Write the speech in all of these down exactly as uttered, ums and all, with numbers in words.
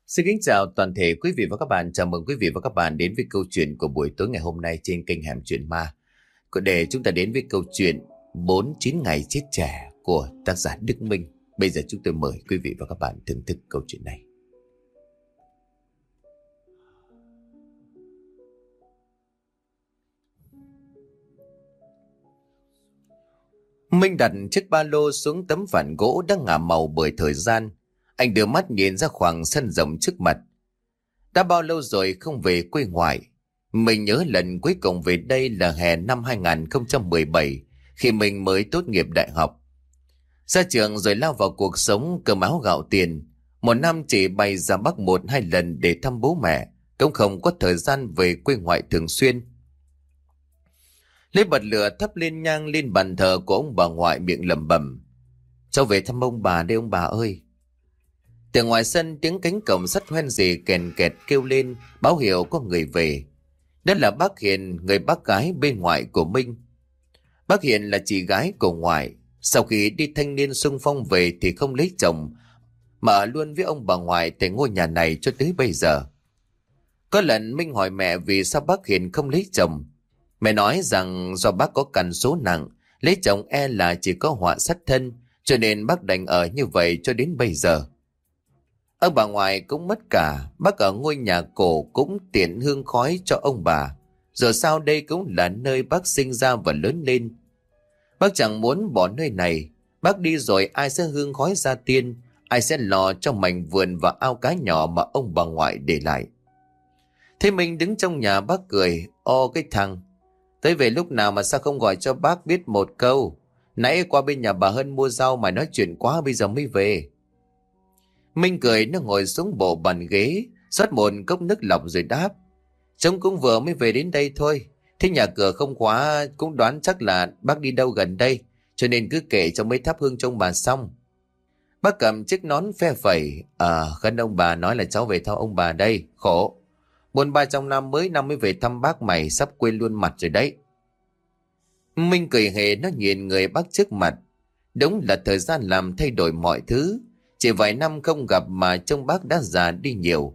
Xin kính chào toàn thể quý vị và các bạn. Chào mừng quý vị và các bạn đến với câu chuyện của buổi tối ngày hôm nay trên kênh Hẻm Chuyện Ma. Để chúng ta đến với câu chuyện bốn mươi chín ngày chết trẻ của tác giả Đức Minh. Bây giờ chúng tôi mời quý vị và các bạn thưởng thức câu chuyện này. Minh đặt chiếc ba lô xuống tấm phản gỗ đang ngả màu bởi thời gian. Anh đưa mắt nhìn ra khoảng sân rộng trước mặt. Đã bao lâu rồi không về quê ngoại. Mình nhớ lần cuối cùng về đây là hè năm hai không một bảy, khi mình mới tốt nghiệp đại học. Ra trường rồi lao vào cuộc sống cơm áo gạo tiền. Một năm chỉ bay ra Bắc một hai lần để thăm bố mẹ, cũng không có thời gian về quê ngoại thường xuyên. Lấy bật lửa thắp lên nhang lên bàn thờ của ông bà ngoại, miệng lẩm bẩm: "Cháu về thăm ông bà đây ông bà ơi." Từ ngoài sân tiếng cánh cổng sắt hoen rì kèn kẹt kêu lên báo hiệu có người về. Đó là bác Hiền, người bác gái bên ngoại của Minh. Bác Hiền là chị gái của ngoại. Sau khi đi thanh niên xung phong về thì không lấy chồng, mà ở luôn với ông bà ngoại tại ngôi nhà này cho tới bây giờ. Có lần Minh hỏi mẹ vì sao bác Hiền không lấy chồng. Mẹ nói rằng do bác có căn số nặng, lấy chồng e là chỉ có họa sát thân, cho nên bác đành ở như vậy cho đến bây giờ. Ông bà ngoại cũng mất cả, bác ở ngôi nhà cổ cũng tiện hương khói cho ông bà. Giờ sao đây cũng là nơi bác sinh ra và lớn lên. Bác chẳng muốn bỏ nơi này, bác đi rồi ai sẽ hương khói ra tiên, ai sẽ lo cho mảnh vườn và ao cá nhỏ mà ông bà ngoại để lại. Thế mình đứng trong nhà bác cười: "Ô cái thằng, tới về lúc nào mà sao không gọi cho bác biết một câu? Nãy qua bên nhà bà Hân mua rau mà nói chuyện quá, bây giờ mới về." Minh cười, nó ngồi xuống bộ bàn ghế, rót một cốc nước lọc rồi đáp: "Trông cũng vừa mới về đến đây thôi. Thế nhà cửa không khóa, cũng đoán chắc là bác đi đâu gần đây, cho nên cứ kệ cho mấy thắp hương trông bà xong." Bác cầm chiếc nón phe phẩy: "À, khấn ông bà nói là cháu về thăm ông bà đây. Khổ, buồn ba trong năm mới năm mới về thăm bác mày, sắp quên luôn mặt rồi đấy." Minh cười hề, nó nhìn người bác trước mặt. Đúng là thời gian làm thay đổi mọi thứ. Chỉ vài năm không gặp mà trông bác đã già đi nhiều.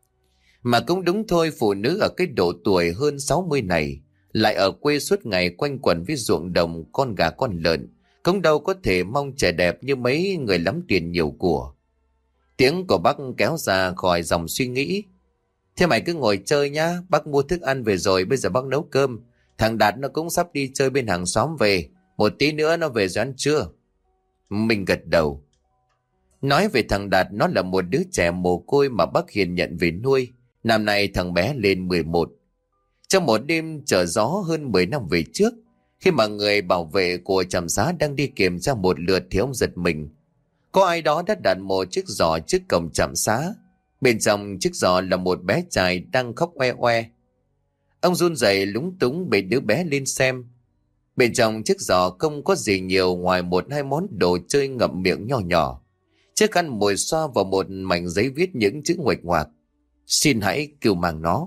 Mà cũng đúng thôi, phụ nữ ở cái độ tuổi hơn sáu mươi này lại ở quê suốt ngày quanh quẩn với ruộng đồng, con gà con lợn, cũng đâu có thể mong trẻ đẹp như mấy người lắm tiền nhiều của. Tiếng của bác kéo ra khỏi dòng suy nghĩ: "Thế mày cứ ngồi chơi nhá, bác mua thức ăn về rồi, bây giờ bác nấu cơm. Thằng Đạt nó cũng sắp đi chơi bên hàng xóm về, một tí nữa nó về rồi ăn trưa." Mình gật đầu. Nói về thằng Đạt, nó là một đứa trẻ mồ côi mà bác Hiền nhận về nuôi. Năm nay thằng bé lên mười một. Trong một đêm trở gió hơn mười năm về trước, khi mà người bảo vệ của trạm xá đang đi kiểm tra một lượt thì ông giật mình. Có ai đó đã đặt một chiếc giỏ trước cổng trạm xá. Bên trong chiếc giỏ là một bé trai đang khóc oe oe. Ông run rẩy lúng túng bế đứa bé lên xem. Bên trong chiếc giỏ không có gì nhiều ngoài một hai món đồ chơi ngậm miệng nhỏ nhỏ, chiếc khăn mồi xoa vào một mảnh giấy viết những chữ nguệch ngoạc: "Xin hãy cứu mang nó."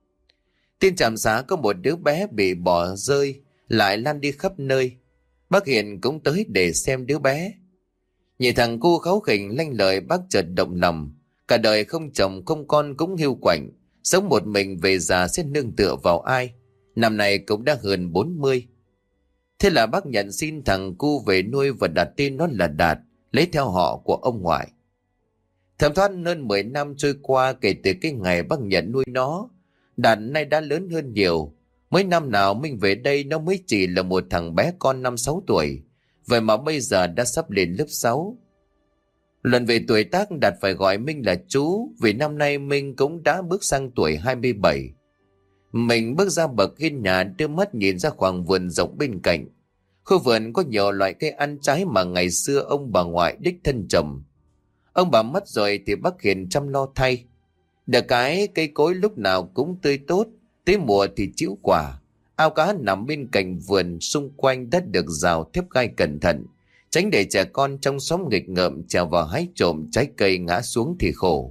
Tin trạm xá có một đứa bé bị bỏ rơi lại lan đi khắp nơi. Bác Hiền cũng tới để xem đứa bé. Nhìn thằng cu kháu khỉnh lanh lợi, bác chợt động lòng. Cả đời không chồng không con cũng hiu quạnh, sống một mình về già sẽ nương tựa vào ai. Năm nay cũng đã hơn bốn mươi. Thế là bác nhận xin thằng cu về nuôi và đặt tên nó là Đạt, lấy theo họ của ông ngoại. Thấm thoát hơn mười năm trôi qua kể từ cái ngày bác nhận nuôi nó, Đạt nay đã lớn hơn nhiều. Mấy năm nào mình về đây nó mới chỉ là một thằng bé con năm sáu tuổi, vậy mà bây giờ đã sắp lên lớp sáu. Lần về tuổi tác Đạt phải gọi Minh là chú, vì năm nay Minh cũng đã bước sang tuổi hai mươi bảy. Mình bước ra bậc hiên nhà, đưa mắt nhìn ra khoảng vườn rộng bên cạnh. Khu vườn có nhiều loại cây ăn trái mà ngày xưa ông bà ngoại đích thân trồng. Ông bà mất rồi thì bác Hiền chăm lo thay. Được cái cây cối lúc nào cũng tươi tốt, tới mùa thì trĩu quả. Ao cá nằm bên cạnh vườn, xung quanh đất được rào thép gai cẩn thận, tránh để trẻ con trong xóm nghịch ngợm trèo vào hái trộm trái cây ngã xuống thì khổ.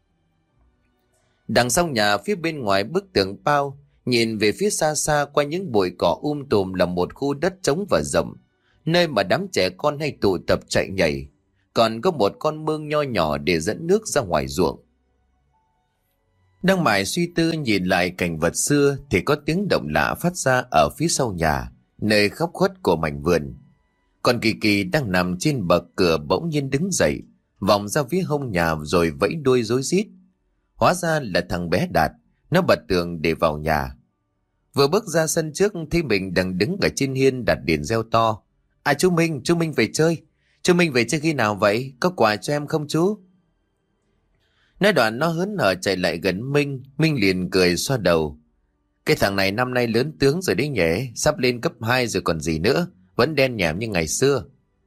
Đằng sau nhà, phía bên ngoài bức tường bao, nhìn về phía xa xa qua những bụi cỏ um tùm là một khu đất trống và rộng, nơi mà đám trẻ con hay tụ tập chạy nhảy. Còn có một con mương nho nhỏ để dẫn nước ra ngoài ruộng. Đang mải suy tư nhìn lại cảnh vật xưa thì có tiếng động lạ phát ra ở phía sau nhà, nơi góc khuất của mảnh vườn. Còn Kỳ Kỳ đang nằm trên bậc cửa bỗng nhiên đứng dậy, vòng ra phía hông nhà rồi vẫy đuôi rối rít. Hóa ra là thằng bé Đạt, nó bật tường để vào nhà. Vừa bước ra sân trước thì mình đang đứng ở trên hiên đặt điện reo to. À chú Minh, chú Minh về chơi. Chú Minh về chơi khi nào vậy? Có quà cho em không chú? Nói đoạn nó hớn hở chạy lại gần Minh. Minh liền cười xoa đầu. Cái thằng này năm nay lớn tướng rồi đấy nhỉ. Sắp lên cấp hai rồi còn gì nữa. Vẫn đen nhẻm như ngày xưa.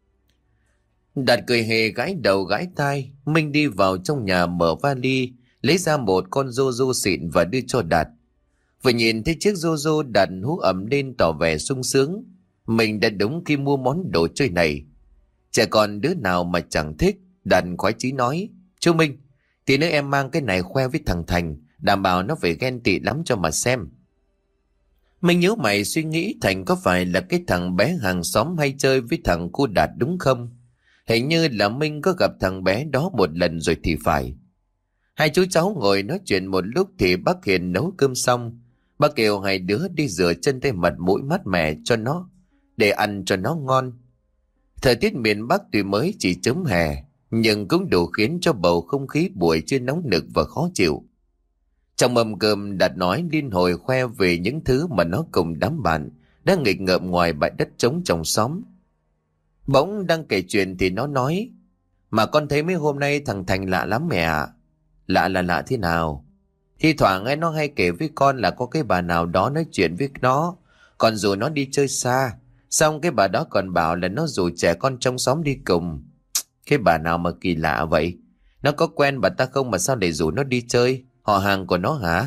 Đạt cười hề gãi đầu gãi tai. Minh đi vào trong nhà mở vali, lấy ra một con rô rô xịn và đưa cho Đạt. Vừa nhìn thấy chiếc rô rô, Đạt hú ẩm lên tỏ vẻ sung sướng. Mình đã đúng khi mua món đồ chơi này. Trẻ con đứa nào mà chẳng thích. Đạt khoái chí nói: Chú Minh, tí nữa em mang cái này khoe với thằng Thành, đảm bảo nó phải ghen tị lắm cho mà xem. Mình nhớ mày suy nghĩ Thành có phải là cái thằng bé hàng xóm hay chơi với thằng cu Đạt đúng không? Hình như là Minh có gặp thằng bé đó một lần rồi thì phải. Hai chú cháu ngồi nói chuyện một lúc thì bác Hiền nấu cơm xong. Bác kêu hai đứa đi rửa chân tay mặt mũi mát mẻ cho nó, để ăn cho nó ngon. Thời tiết miền Bắc tuy mới chỉ chớm hè, nhưng cũng đủ khiến cho bầu không khí buổi trưa nóng nực và khó chịu. Trong mâm cơm, Đạt nói liên hồi khoe về những thứ mà nó cùng đám bạn đang nghịch ngợm ngoài bãi đất trống trong xóm. Bỗng đang kể chuyện thì nó nói: Mà con thấy mấy hôm nay thằng Thành lạ lắm mẹ ạ. Lạ là lạ thế nào? Thi thoảng ấy nó hay kể với con là có cái bà nào đó nói chuyện với nó, còn dù nó đi chơi xa. Xong cái bà đó còn bảo là nó rủ trẻ con trong xóm đi cùng. Cái bà nào mà kỳ lạ vậy? Nó có quen bà ta không mà sao lại rủ nó đi chơi? Họ hàng của nó hả?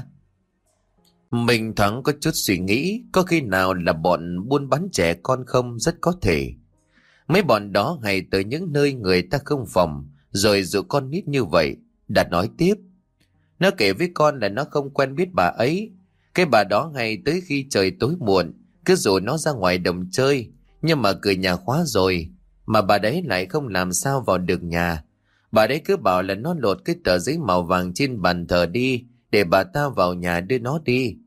Mình thoáng có chút suy nghĩ, có khi nào là bọn buôn bán trẻ con không? Rất có thể. Mấy bọn đó hay tới những nơi người ta không phòng, rồi dụ con nít như vậy. Đạt nói tiếp: Nó kể với con là nó không quen biết bà ấy. Cái bà đó hay tới khi trời tối muộn, cứ rủ nó ra ngoài đồng chơi, nhưng mà cửa nhà khóa rồi. Mà bà đấy lại không làm sao vào được nhà. Bà đấy cứ bảo là nó lột cái tờ giấy màu vàng trên bàn thờ đi, để bà ta vào nhà đưa nó đi.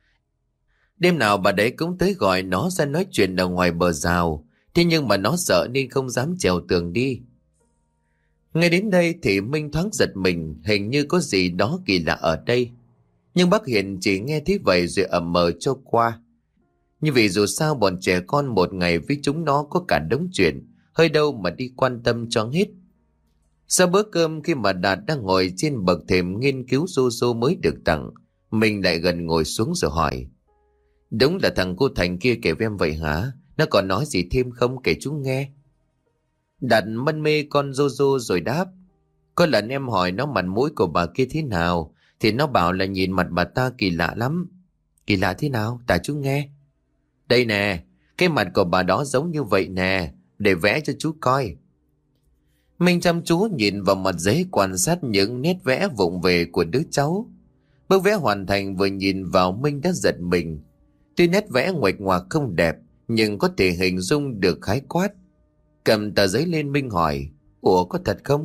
Đêm nào bà đấy cũng tới gọi nó ra nói chuyện ở ngoài bờ rào. Thế nhưng mà nó sợ nên không dám trèo tường đi. Ngay đến đây thì Minh thoáng giật mình, hình như có gì đó kỳ lạ ở đây. Nhưng bác Hiền chỉ nghe thấy vậy rồi ậm mờ cho qua. Như vì dù sao bọn trẻ con một ngày với chúng nó có cả đống chuyện, hơi đâu mà đi quan tâm cho hết. Sau bữa cơm, khi mà Đạt đang ngồi trên bậc thềm nghiên cứu rô rô mới được tặng, mình lại gần ngồi xuống rồi hỏi: Đúng là thằng cô Thành kia kể với em vậy hả? Nó còn nói gì thêm không, kể chú nghe. Đạt mân mê con rô rô rồi đáp: Có lần em hỏi nó mặt mũi của bà kia thế nào, thì nó bảo là nhìn mặt bà ta kỳ lạ lắm. Kỳ lạ thế nào? Tả chú nghe. Đây nè, cái mặt của bà đó giống như vậy nè, để vẽ cho chú coi. Mình chăm chú nhìn vào mặt giấy, quan sát những nét vẽ vụng về của đứa cháu. Bức vẽ hoàn thành, vừa nhìn vào Minh đã giật mình. Tuy nét vẽ nguệch ngoạc không đẹp, nhưng có thể hình dung được khái quát. Cầm tờ giấy lên, Minh hỏi: Ủa, có thật không?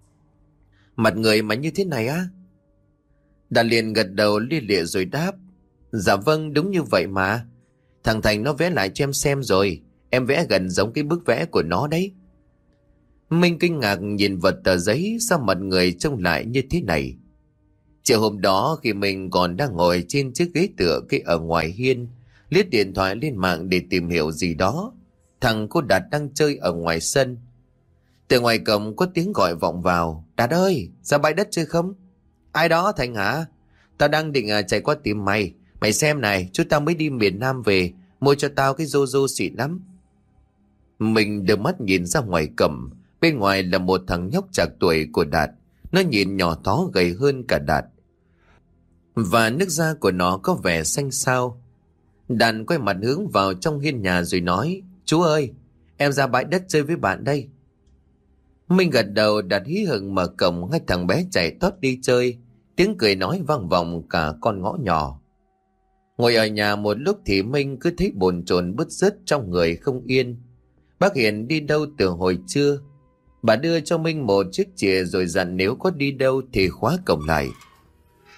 Mặt người mà như thế này á? Đạt liền gật đầu lia lịa rồi đáp: Dạ vâng, đúng như vậy mà. Thằng Thành nó vẽ lại cho em xem rồi. Em vẽ gần giống cái bức vẽ của nó đấy. Minh kinh ngạc nhìn vào tờ giấy, sao mặt người trông lại như thế này. Chiều hôm đó, khi mình còn đang ngồi trên chiếc ghế tựa kia ở ngoài hiên, liếc điện thoại lên mạng để tìm hiểu gì đó, thằng cô Đạt đang chơi ở ngoài sân. Từ ngoài cổng có tiếng gọi vọng vào: Đạt ơi, ra bãi đất chơi không? Ai đó, Thành hả? Tao đang định à, chạy qua tìm mày. Mày xem này, chúng tao mới đi miền Nam về, mua cho tao cái rô rô xịn lắm. Mình đưa mắt nhìn ra ngoài cổng. Bên ngoài là một thằng nhóc trạc tuổi của Đạt. Nó nhìn nhỏ thó gầy hơn cả Đạt, và nước da của nó có vẻ xanh xao. Đạt quay mặt hướng vào trong hiên nhà rồi nói: Chú ơi, em ra bãi đất chơi với bạn đây. Mình gật đầu. Đạt hí hửng mở cổng, hai thằng bé chạy tót đi chơi. Tiếng cười nói vang vọng cả con ngõ nhỏ. Ngồi ở nhà một lúc thì Minh cứ thấy bồn chồn bứt rứt trong người không yên. Bác Hiền đi đâu từ hồi trưa. Bà đưa cho Minh một chiếc chìa rồi dặn nếu có đi đâu thì khóa cổng lại.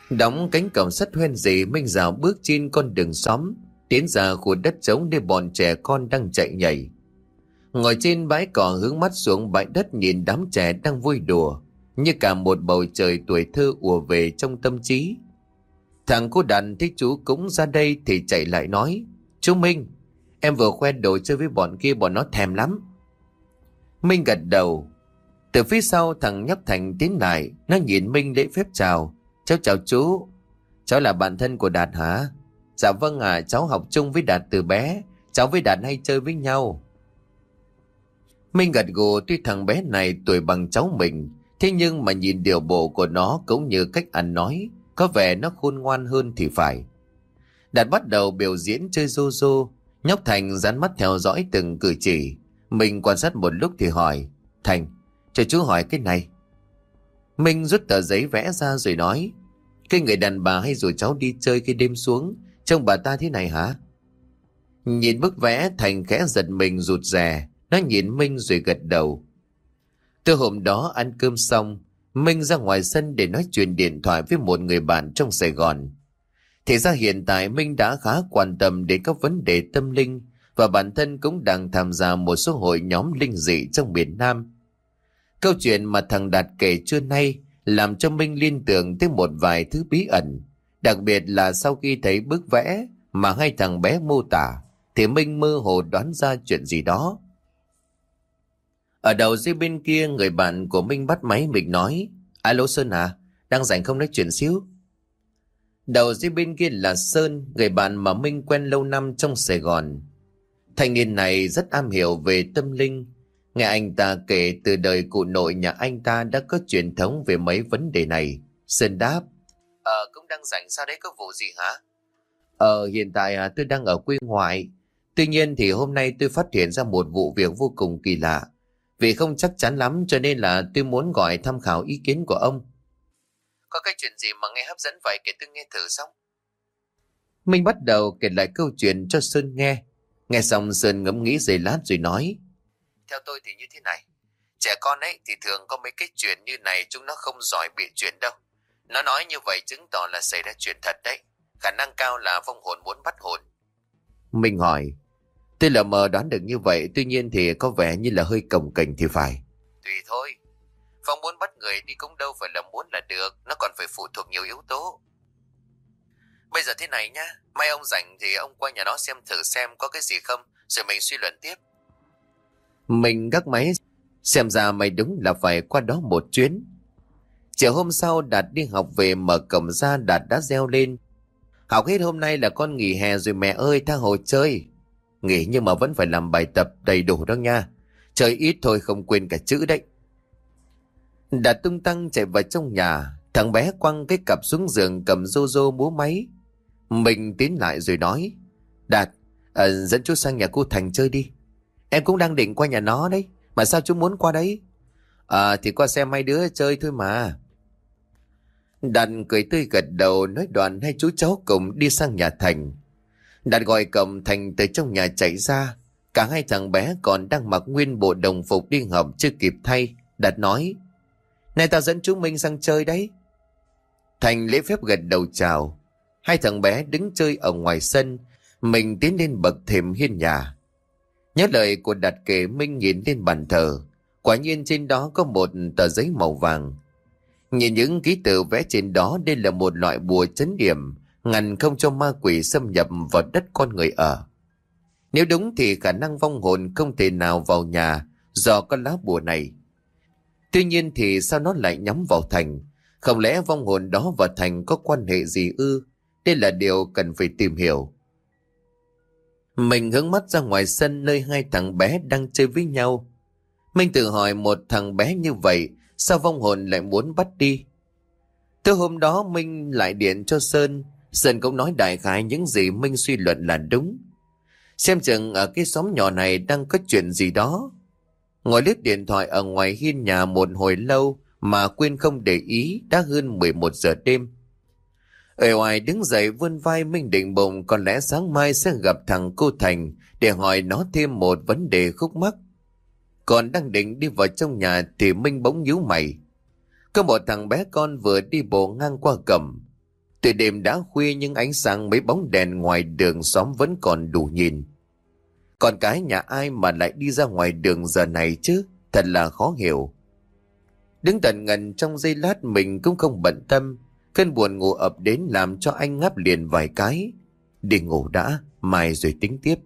Đóng cánh cổng sắt hoen dỉ, Minh dạo bước trên con đường xóm, tiến ra khu đất trống nơi bọn trẻ con đang chạy nhảy. Ngồi trên bãi cỏ hướng mắt xuống bãi đất nhìn đám trẻ đang vui đùa, như cả một bầu trời tuổi thơ ùa về trong tâm trí. Thằng cô đàn thấy chú cũng ra đây thì chạy lại nói: "Chú Minh, em vừa khoe đồ chơi với bọn kia, bọn nó thèm lắm." Minh gật đầu. Từ phía sau thằng nhóc Thành tiến lại, nó nhìn Minh lễ phép chào: "Cháu chào chú. Cháu là bạn thân của Đạt hả?" "Dạ vâng ạ, à, cháu học chung với Đạt từ bé. Cháu với Đạt hay chơi với nhau." Minh gật gù. Tuy thằng bé này tuổi bằng cháu mình, thế nhưng mà nhìn điều bộ của nó cũng như cách ăn nói, có vẻ nó khôn ngoan hơn thì phải. Đạt bắt đầu biểu diễn chơi rô rô. Nhóc Thành dán mắt theo dõi từng cử chỉ. Mình quan sát một lúc thì hỏi: "Thành, cho chú hỏi cái này." Minh rút tờ giấy vẽ ra rồi nói: "Cái người đàn bà hay rủ cháu đi chơi khi đêm xuống, trông bà ta thế này hả?" Nhìn bức vẽ, Thành khẽ giật mình rụt rè. Nó nhìn Minh rồi gật đầu. Từ hôm đó ăn cơm xong, Minh ra ngoài sân để nói chuyện điện thoại với một người bạn trong Sài Gòn. Thì ra hiện tại Minh đã khá quan tâm đến các vấn đề tâm linh, và bản thân cũng đang tham gia một số hội nhóm linh dị trong miền Nam. Câu chuyện mà thằng Đạt kể trưa nay làm cho Minh liên tưởng tới một vài thứ bí ẩn, đặc biệt là sau khi thấy bức vẽ mà hai thằng bé mô tả thì Minh mơ hồ đoán ra chuyện gì đó. Ở đầu dây bên kia, người bạn của Minh bắt máy mình nói: "Alo Sơn à, đang rảnh không nói chuyện xíu?" Đầu dây bên kia là Sơn, người bạn mà Minh quen lâu năm trong Sài Gòn. Thanh niên này rất am hiểu về tâm linh. Nghe anh ta kể từ đời cụ nội nhà anh ta đã có truyền thống về mấy vấn đề này. Sơn đáp: "Ờ, cũng đang rảnh, sao đấy, có vụ gì hả?" "Ờ, hiện tại à, tôi đang ở quê ngoại. Tuy nhiên thì hôm nay tôi phát hiện ra một vụ việc vô cùng kỳ lạ. Vì không chắc chắn lắm cho nên là tôi muốn gọi tham khảo ý kiến của ông." "Có cái chuyện gì mà nghe hấp dẫn vậy, kể tôi nghe thử." Xong Minh bắt đầu kể lại câu chuyện cho Sơn nghe. Nghe xong Sơn ngẫm nghĩ giây lát rồi nói: "Theo tôi thì như thế này. Trẻ con ấy thì thường có mấy cái chuyện như này, chúng nó không giỏi bịa chuyện đâu. Nó nói như vậy chứng tỏ là xảy ra chuyện thật đấy. Khả năng cao là vong hồn muốn bắt hồn." Minh hỏi: "Tôi lờ mờ đoán được như vậy, tuy nhiên thì có vẻ như là hơi cồng kềnh thì phải." "Tùy thôi. Phong muốn bắt người đi cũng đâu phải là muốn là được, nó còn phải phụ thuộc nhiều yếu tố. Bây giờ thế này nhá, mai ông rảnh thì ông qua nhà nó xem thử xem có cái gì không, rồi mình suy luận tiếp." Mình gác máy. Xem ra mày đúng là phải qua đó một chuyến. Chiều hôm sau Đạt đi học về, mở cổng ra Đạt đã reo lên: "Học hết hôm nay là con nghỉ hè rồi mẹ ơi, tha hồ chơi." "Nghỉ nhưng mà vẫn phải làm bài tập đầy đủ đó nha. Chơi ít thôi, không quên cả chữ đấy." Đạt tung tăng chạy vào trong nhà. Thằng bé quăng cái cặp xuống giường, cầm rô rô múa máy. Mình tiến lại rồi nói: "Đạt, à, dẫn chú sang nhà cô Thành chơi đi." "Em cũng đang định qua nhà nó đấy. Mà sao chú muốn qua đấy?" "À thì qua xem hai đứa chơi thôi mà." Đạt cười tươi gật đầu. Nói đoạn hai chú cháu cùng đi sang nhà Thành. Đạt gọi cổng, Thành từ trong nhà chạy ra. Cả hai thằng bé còn đang mặc nguyên bộ đồng phục đi học chưa kịp thay. Đạt nói: "Này, tao dẫn chú Minh sang chơi đấy." Thành lễ phép gật đầu chào. Hai thằng bé đứng chơi ở ngoài sân. Mình tiến lên bậc thềm hiên nhà. Nhớ lời của Đạt kể, Minh nhìn lên bàn thờ. Quả nhiên trên đó có một tờ giấy màu vàng. Nhìn những ký tự vẽ trên đó, đây là một loại bùa trấn điểm, ngăn không cho ma quỷ xâm nhập vào đất con người ở. Nếu đúng thì khả năng vong hồn không thể nào vào nhà do có lá bùa này. Tuy nhiên thì sao nó lại nhắm vào Thành? Không lẽ vong hồn đó và Thành có quan hệ gì ư? Đây là điều cần phải tìm hiểu. Mình hướng mắt ra ngoài sân nơi hai thằng bé đang chơi với nhau. Mình tự hỏi, một thằng bé như vậy sao vong hồn lại muốn bắt đi? Từ hôm đó Minh lại điện cho Sơn. Sơn cũng nói đại khái những gì Minh suy luận là đúng. Xem chừng ở cái xóm nhỏ này đang có chuyện gì đó. Ngồi lướt điện thoại ở ngoài hiên nhà một hồi lâu mà quên không để ý, đã hơn mười một giờ đêm. Ở ngoài đứng dậy vươn vai, Minh định bụng có lẽ sáng mai sẽ gặp thằng cô Thành để hỏi nó thêm một vấn đề khúc mắc. Còn đang định đi vào trong nhà thì Minh bỗng nhíu mày. Có một thằng bé con vừa đi bộ ngang qua cổng. Từ đêm đã khuya nhưng ánh sáng mấy bóng đèn ngoài đường xóm vẫn còn đủ nhìn. Con cái nhà ai mà lại đi ra ngoài đường giờ này chứ, thật là khó hiểu. Đứng tận ngần trong giây lát mình cũng không bận tâm. Cơn buồn ngủ ập đến làm cho anh ngáp liền vài cái. Đi ngủ đã, mai rồi tính tiếp.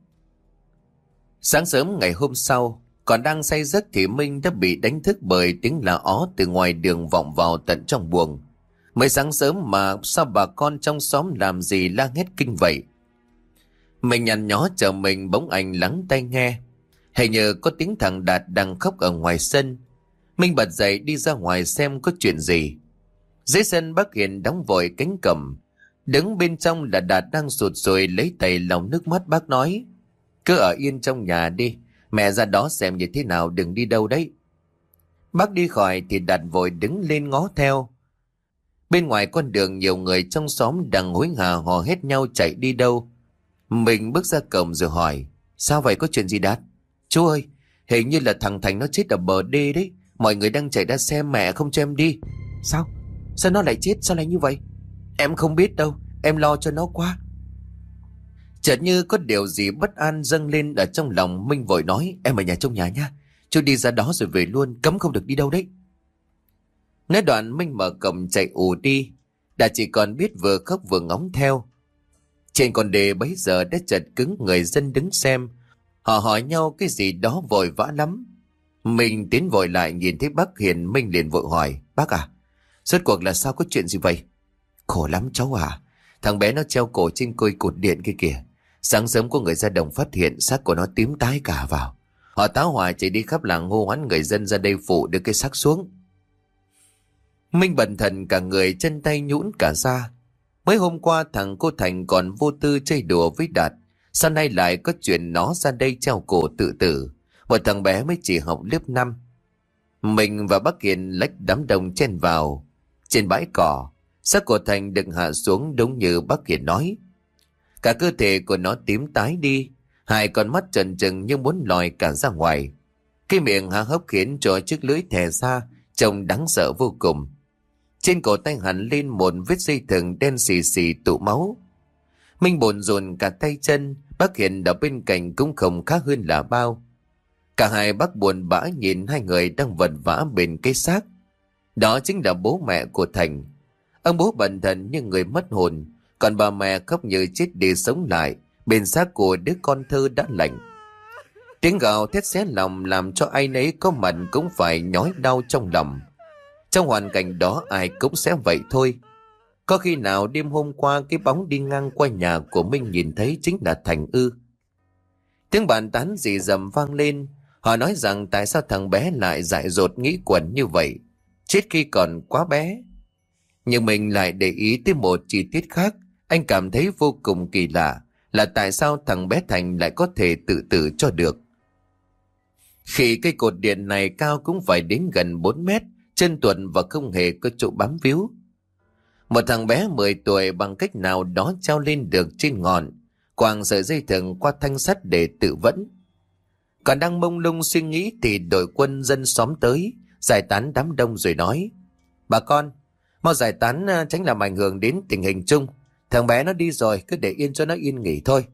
Sáng sớm ngày hôm sau, còn đang say giấc thì Minh đã bị đánh thức bởi tiếng la ó từ ngoài đường vọng vào tận trong buồng. Mới sáng sớm mà sao bà con trong xóm làm gì la hét kinh vậy? Mình nhằn nhó chờ mình bỗng anh lắng tai nghe. Hình như có tiếng thằng Đạt đang khóc ở ngoài sân. Minh bật dậy đi ra ngoài xem có chuyện gì. Dưới sân bác Hiền đóng vội cánh cổng. Đứng bên trong là Đạt đang sụt sùi lấy tay lau nước mắt. Bác nói: cứ ở yên trong nhà đi, mẹ ra đó xem như thế nào, đừng đi đâu đấy. Bác đi khỏi thì Đạt vội đứng lên ngó theo. Bên ngoài con đường nhiều người trong xóm đang hối hả hò hét nhau chạy đi đâu. Mình bước ra cổng rồi hỏi: sao vậy, có chuyện gì Đạt? Chú ơi, hình như là thằng Thành nó chết ở bờ đê đấy. Mọi người đang chạy ra xem, mẹ không cho em đi. Sao? Sao nó lại chết? Sao lại như vậy? Em không biết đâu, em lo cho nó quá. Chợt như có điều gì bất an dâng lên ở trong lòng. Minh vội nói: em ở nhà trong nhà nha, chú đi ra đó rồi về luôn, cấm không được đi đâu đấy. Nói đoạn Minh mở cổng chạy ù đi. Đã chỉ còn biết vừa khóc vừa ngóng theo. Trên con đê bấy giờ đã chật cứng người dân đứng xem. Họ hỏi nhau cái gì đó vội vã lắm. Mình tiến vội lại nhìn thấy bác Hiền. Minh liền vội hỏi: bác à, rốt cuộc là sao, có chuyện gì vậy? Khổ lắm cháu à, thằng bé nó treo cổ trên côi cột điện kia kìa. Sáng sớm có người ra đồng phát hiện xác của nó tím tái cả vào. Họ táo hỏa chạy đi khắp làng hô hoán người dân ra đây phụ đưa cái xác xuống. Minh bần thần cả người, chân tay nhũn cả ra. Mới hôm qua thằng cô Thành còn vô tư chơi đùa với Đạt, sao nay lại có chuyện nó ra đây treo cổ tự tử. Một thằng bé mới chỉ học lớp năm. Mình và bác Hiền lách đám đông chen vào. Trên bãi cỏ, xác của Thành được hạ xuống đúng như bác Hiền nói. Cả cơ thể của nó tím tái đi, hai con mắt trần trừng như muốn lòi cả ra ngoài. Cái miệng há hốc khiến cho chiếc lưỡi thè ra, trông đáng sợ vô cùng. Trên cổ tay hẳn lên một vết dây thừng đen xì xì tụ máu. Minh bồn rồn cả tay chân. Bác Hiền ở bên cạnh cũng không khác hơn là bao. Cả hai bác buồn bã nhìn hai người đang vật vã bên cái xác. Đó chính là bố mẹ của Thành. Ông bố bần thần như người mất hồn, còn bà mẹ khóc như chết đi sống lại bên xác của đứa con thơ đã lành. Tiếng gào thét xé lòng làm cho ai nấy có mặt cũng phải nhói đau trong lòng. Trong hoàn cảnh đó ai cũng sẽ vậy thôi. Có khi nào đêm hôm qua cái bóng đi ngang qua nhà của Minh nhìn thấy chính là Thành ư? Tiếng bàn tán rì rầm vang lên. Họ nói rằng tại sao thằng bé lại dại dột nghĩ quẩn như vậy, chết khi còn quá bé. Nhưng mình lại để ý tới một chi tiết khác. Anh cảm thấy vô cùng kỳ lạ là tại sao thằng bé Thành lại có thể tự tử cho được. Khi cây cột điện này cao cũng phải đến gần bốn mét, chân tuột và không hề có chỗ bám víu. Một thằng bé mười tuổi bằng cách nào đó treo lên được trên ngọn, quàng sợi dây thừng qua thanh sắt để tự vẫn. Còn đang mông lung suy nghĩ thì đội quân dân xóm tới, giải tán đám đông rồi nói: bà con, mau giải tán tránh làm ảnh hưởng đến tình hình chung. Thằng bé nó đi rồi, cứ để yên cho nó yên nghỉ thôi.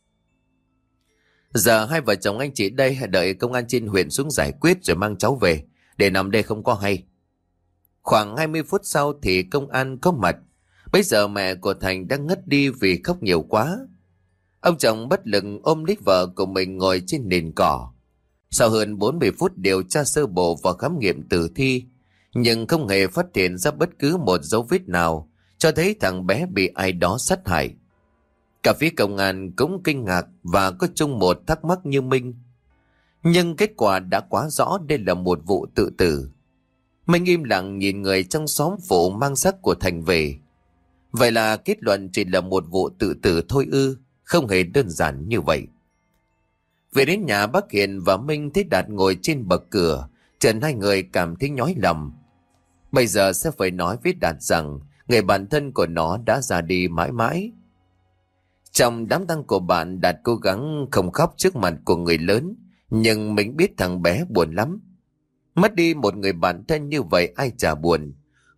Giờ hai vợ chồng anh chị đây đợi công an trên huyện xuống giải quyết rồi mang cháu về, để nằm đây không có hay. Khoảng hai mươi phút sau thì công an có mặt. Bây giờ mẹ của Thành đang ngất đi vì khóc nhiều quá. Ông chồng bất lực ôm lấy vợ của mình ngồi trên nền cỏ. Sau hơn bốn mươi phút điều tra sơ bộ và khám nghiệm tử thi, nhưng không hề phát hiện ra bất cứ một dấu vết nào cho thấy thằng bé bị ai đó sát hại. Cả phía công an cũng kinh ngạc và có chung một thắc mắc như Minh. Nhưng kết quả đã quá rõ đây là một vụ tự tử. Minh im lặng nhìn người trong xóm phụ mang xác của Thành về. Vậy là kết luận chỉ là một vụ tự tử thôi ư? Không hề đơn giản như vậy. Về đến nhà bác Hiền và Minh thấy Đạt ngồi trên bậc cửa, trần hai người cảm thấy nhói lòng. Bây giờ sẽ phải nói với Đạt rằng người bạn thân của nó đã ra đi mãi mãi. Trong đám tang của bạn, Đạt cố gắng không khóc trước mặt của người lớn, nhưng mình biết thằng bé buồn lắm. Mất đi một người bạn thân như vậy ai chả buồn.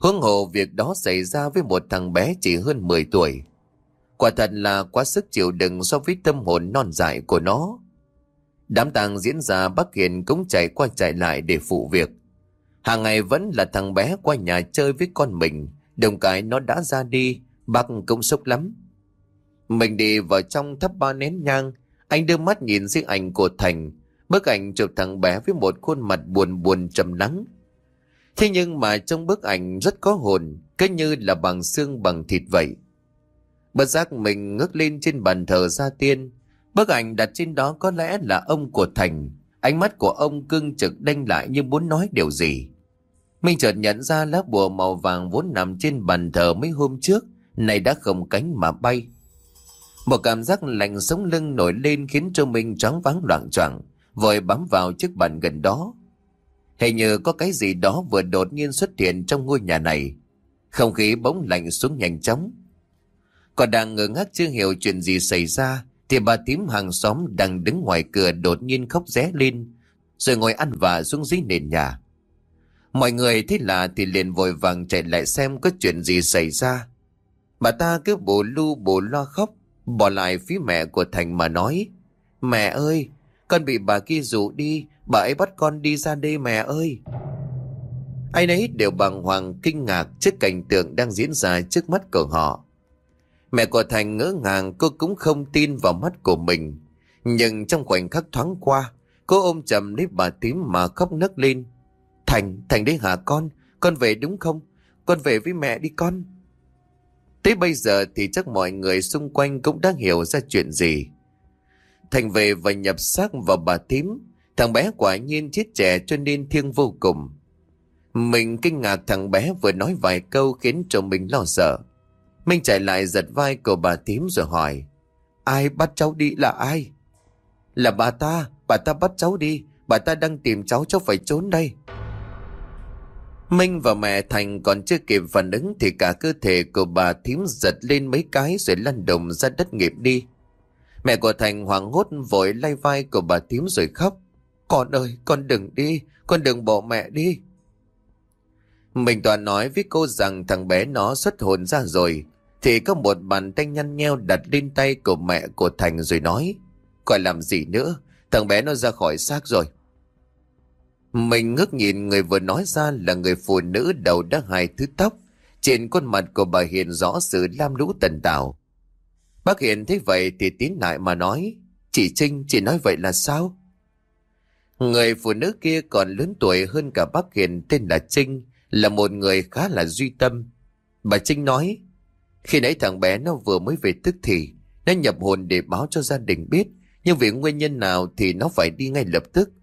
Huống hồ việc đó xảy ra với một thằng bé chỉ hơn mười tuổi. Quả thật là quá sức chịu đựng so với tâm hồn non dại của nó. Đám tang diễn ra, bác Hiền cũng chạy qua chạy lại để phụ việc. Hàng ngày vẫn là thằng bé qua nhà chơi với con mình, đồng cái nó đã ra đi, bác cũng sốc lắm. Mình đi vào trong thắp ba nén nhang, anh đưa mắt nhìn riêng ảnh của Thành, bức ảnh chụp thằng bé với một khuôn mặt buồn buồn trầm lắng. Thế nhưng mà trong bức ảnh rất có hồn, cứ như là bằng xương bằng thịt vậy. Bất giác mình ngước lên trên bàn thờ gia tiên. Bức ảnh đặt trên đó có lẽ là ông của Thành. Ánh mắt của ông cưng trực đanh lại như muốn nói điều gì. Mình chợt nhận ra lá bùa màu vàng vốn nằm trên bàn thờ mấy hôm trước này đã không cánh mà bay. Một cảm giác lạnh sống lưng nổi lên khiến cho mình choáng váng loạng choạng, vội bám vào chiếc bàn gần đó. Hình như có cái gì đó vừa đột nhiên xuất hiện trong ngôi nhà này. Không khí bỗng lạnh xuống nhanh chóng. Còn đang ngơ ngác chưa hiểu chuyện gì xảy ra thì bà tím hàng xóm đang đứng ngoài cửa đột nhiên khóc ré lên, rồi ngồi ăn vạ xuống dưới nền nhà. Mọi người thấy lạ thì liền vội vàng chạy lại xem có chuyện gì xảy ra. Bà ta cứ bù lu bù loa khóc, bỏ lại phía mẹ của Thành mà nói: "Mẹ ơi, con bị bà kia dụ đi, bà ấy bắt con đi ra đây mẹ ơi." Ai nấy đều bàng hoàng kinh ngạc trước cảnh tượng đang diễn ra trước mắt của họ. Mẹ của Thành ngỡ ngàng, cô cũng không tin vào mắt của mình. Nhưng trong khoảnh khắc thoáng qua, cô ôm chầm lấy bà tím mà khóc nấc lên: "Thành, Thành đấy hả con? Con về đúng không? Con về với mẹ đi con." Tới bây giờ thì chắc mọi người xung quanh cũng đã hiểu ra chuyện gì. Thành về và nhập xác vào bà tím. Thằng bé quả nhiên chết trẻ cho nên thiêng vô cùng. Mình kinh ngạc thằng bé vừa nói vài câu khiến cho mình lo sợ. Mình chạy lại giật vai của bà tím rồi hỏi: "Ai bắt cháu đi là ai?" "Là bà ta, bà ta bắt cháu đi. Bà ta đang tìm cháu, cháu phải trốn đây." Minh và mẹ Thành còn chưa kịp phản ứng thì cả cơ thể của bà thím giật lên mấy cái rồi lăn đùng ra đất nghịp đi. Mẹ của Thành hoảng hốt vội lay vai của bà thím rồi khóc: "Con ơi, con đừng đi, con đừng bỏ mẹ đi." Mình toàn nói với cô rằng thằng bé nó xuất hồn ra rồi, thì có một bàn tay nhăn nheo đặt lên tay của mẹ của Thành rồi nói: "Còn làm gì nữa, thằng bé nó ra khỏi xác rồi." Mình ngước nhìn người vừa nói ra là người phụ nữ đầu đã hai thứ tóc. Trên khuôn mặt của bà hiện rõ sự lam lũ tần tảo. Bác Hiền thấy vậy thì tiến lại mà nói: "Chị Trinh, chị nói vậy là sao?" Người phụ nữ kia còn lớn tuổi hơn cả bác Hiền, tên là Trinh, là một người khá là duy tâm. Bà Trinh nói: "Khi nãy thằng bé nó vừa mới về tức thì, nó nhập hồn để báo cho gia đình biết, nhưng vì nguyên nhân nào thì nó phải đi ngay lập tức."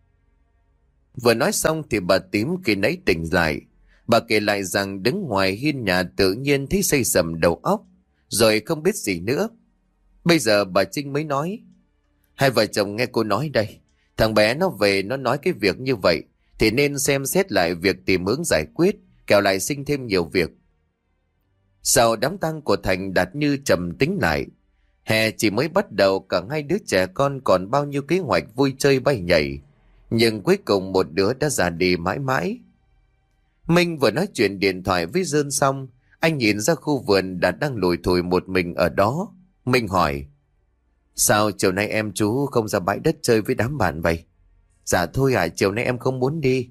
Vừa nói xong thì bà tím khi nãy tỉnh lại. Bà kể lại rằng đứng ngoài hiên nhà tự nhiên thấy xây sầm đầu óc, rồi không biết gì nữa. Bây giờ bà Trinh mới nói: "Hai vợ chồng nghe cô nói đây, thằng bé nó về nó nói cái việc như vậy thì nên xem xét lại việc tìm hướng giải quyết, kẻo lại sinh thêm nhiều việc." Sau đám tang của Thành Đạt như trầm tính lại. Hè chỉ mới bắt đầu, cả hai đứa trẻ con còn bao nhiêu kế hoạch vui chơi bay nhảy, nhưng cuối cùng một đứa đã già đi mãi mãi. Minh vừa nói chuyện điện thoại với Dơn xong, anh nhìn ra khu vườn Đạt đang lủi thủi một mình ở đó. Minh hỏi: "Sao chiều nay em chú không ra bãi đất chơi với đám bạn vậy?" "Dạ thôi à, chiều nay em không muốn đi."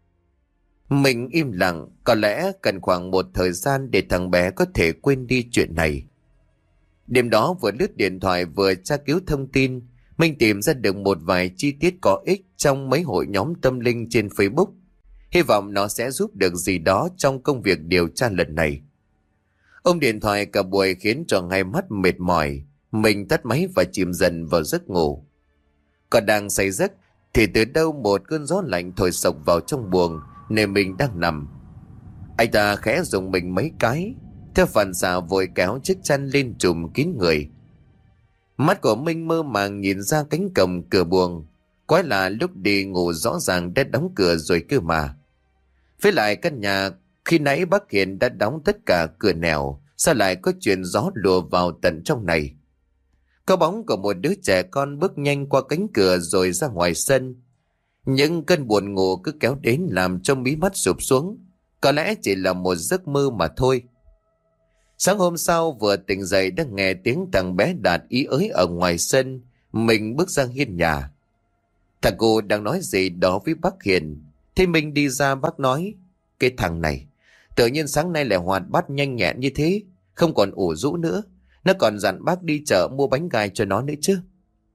Mình im lặng, có lẽ cần khoảng một thời gian để thằng bé có thể quên đi chuyện này. Đêm đó vừa lướt điện thoại vừa tra cứu thông tin, Minh tìm ra được một vài chi tiết có ích trong mấy hội nhóm tâm linh trên Facebook. Hy vọng nó sẽ giúp được gì đó trong công việc điều tra lần này. Ôm điện thoại cả buổi khiến cho hai mắt mệt mỏi, mình tắt máy và chìm dần vào giấc ngủ. Còn đang say giấc thì từ đâu một cơn gió lạnh thổi sộc vào trong buồng nơi mình đang nằm. Anh ta khẽ dùng mình mấy cái, theo phản xạ vội kéo chiếc chăn lên trùm kín người. Mắt của Minh mơ màng nhìn ra cánh cổng cửa buồng. Quái lạ, lúc đi ngủ rõ ràng đã đóng cửa rồi cơ mà. Với lại căn nhà khi nãy bác Hiền đã đóng tất cả cửa nẻo, sao lại có chuyện gió lùa vào tận trong này? Có bóng của một đứa trẻ con bước nhanh qua cánh cửa rồi ra ngoài sân. Những cơn buồn ngủ cứ kéo đến làm cho mí mắt sụp xuống. Có lẽ chỉ là một giấc mơ mà thôi. Sáng hôm sau vừa tỉnh dậy đã nghe tiếng thằng bé Đạt ý ới ở ngoài sân. Mình bước ra hiên nhà. Thằng cô đang nói gì đó với bác Hiền. Thế mình đi ra, bác nói: cái thằng này tự nhiên sáng nay lại hoạt bát nhanh nhẹn như thế, không còn ủ rũ nữa. Nó còn dặn bác đi chợ mua bánh gai cho nó nữa chứ.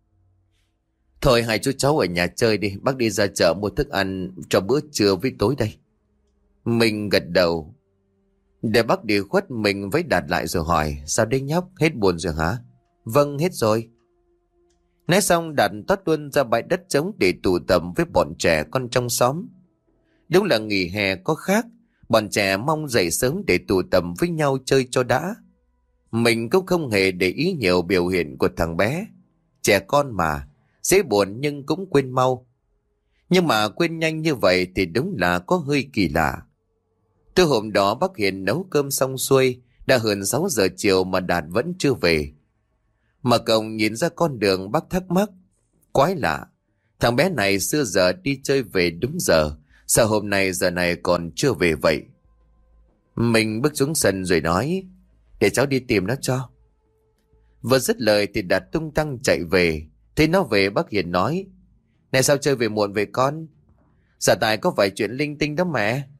Thôi hai chú cháu ở nhà chơi đi, bác đi ra chợ mua thức ăn cho bữa trưa với tối đây. Mình gật đầu. Để bác đi khuất, mình với Đạt lại rồi hỏi: sao đấy nhóc, hết buồn rồi hả? Vâng, hết rồi. Nói xong Đạt tót luôn ra bãi đất trống để tụ tập với bọn trẻ con trong xóm. Đúng là nghỉ hè có khác, bọn trẻ mong dậy sớm để tụ tập với nhau chơi cho đã. Mình cũng không hề để ý nhiều biểu hiện của thằng bé. Trẻ con mà, dễ buồn nhưng cũng quên mau. Nhưng mà quên nhanh như vậy thì đúng là có hơi kỳ lạ. Từ hôm đó bác Hiền nấu cơm xong xuôi, đã hơn sáu giờ chiều mà Đạt vẫn chưa về. Mà cậu nhìn ra con đường, bác thắc mắc: quái lạ, thằng bé này xưa giờ đi chơi về đúng giờ, sao hôm nay giờ này còn chưa về vậy? Mình bước xuống sân rồi nói: để cháu đi tìm nó cho. Vừa dứt lời thì Đạt tung tăng chạy về. Thấy nó về, bác Hiền nói: này sao chơi về muộn vậy con? Dạ tại có vài chuyện linh tinh đó mẹ.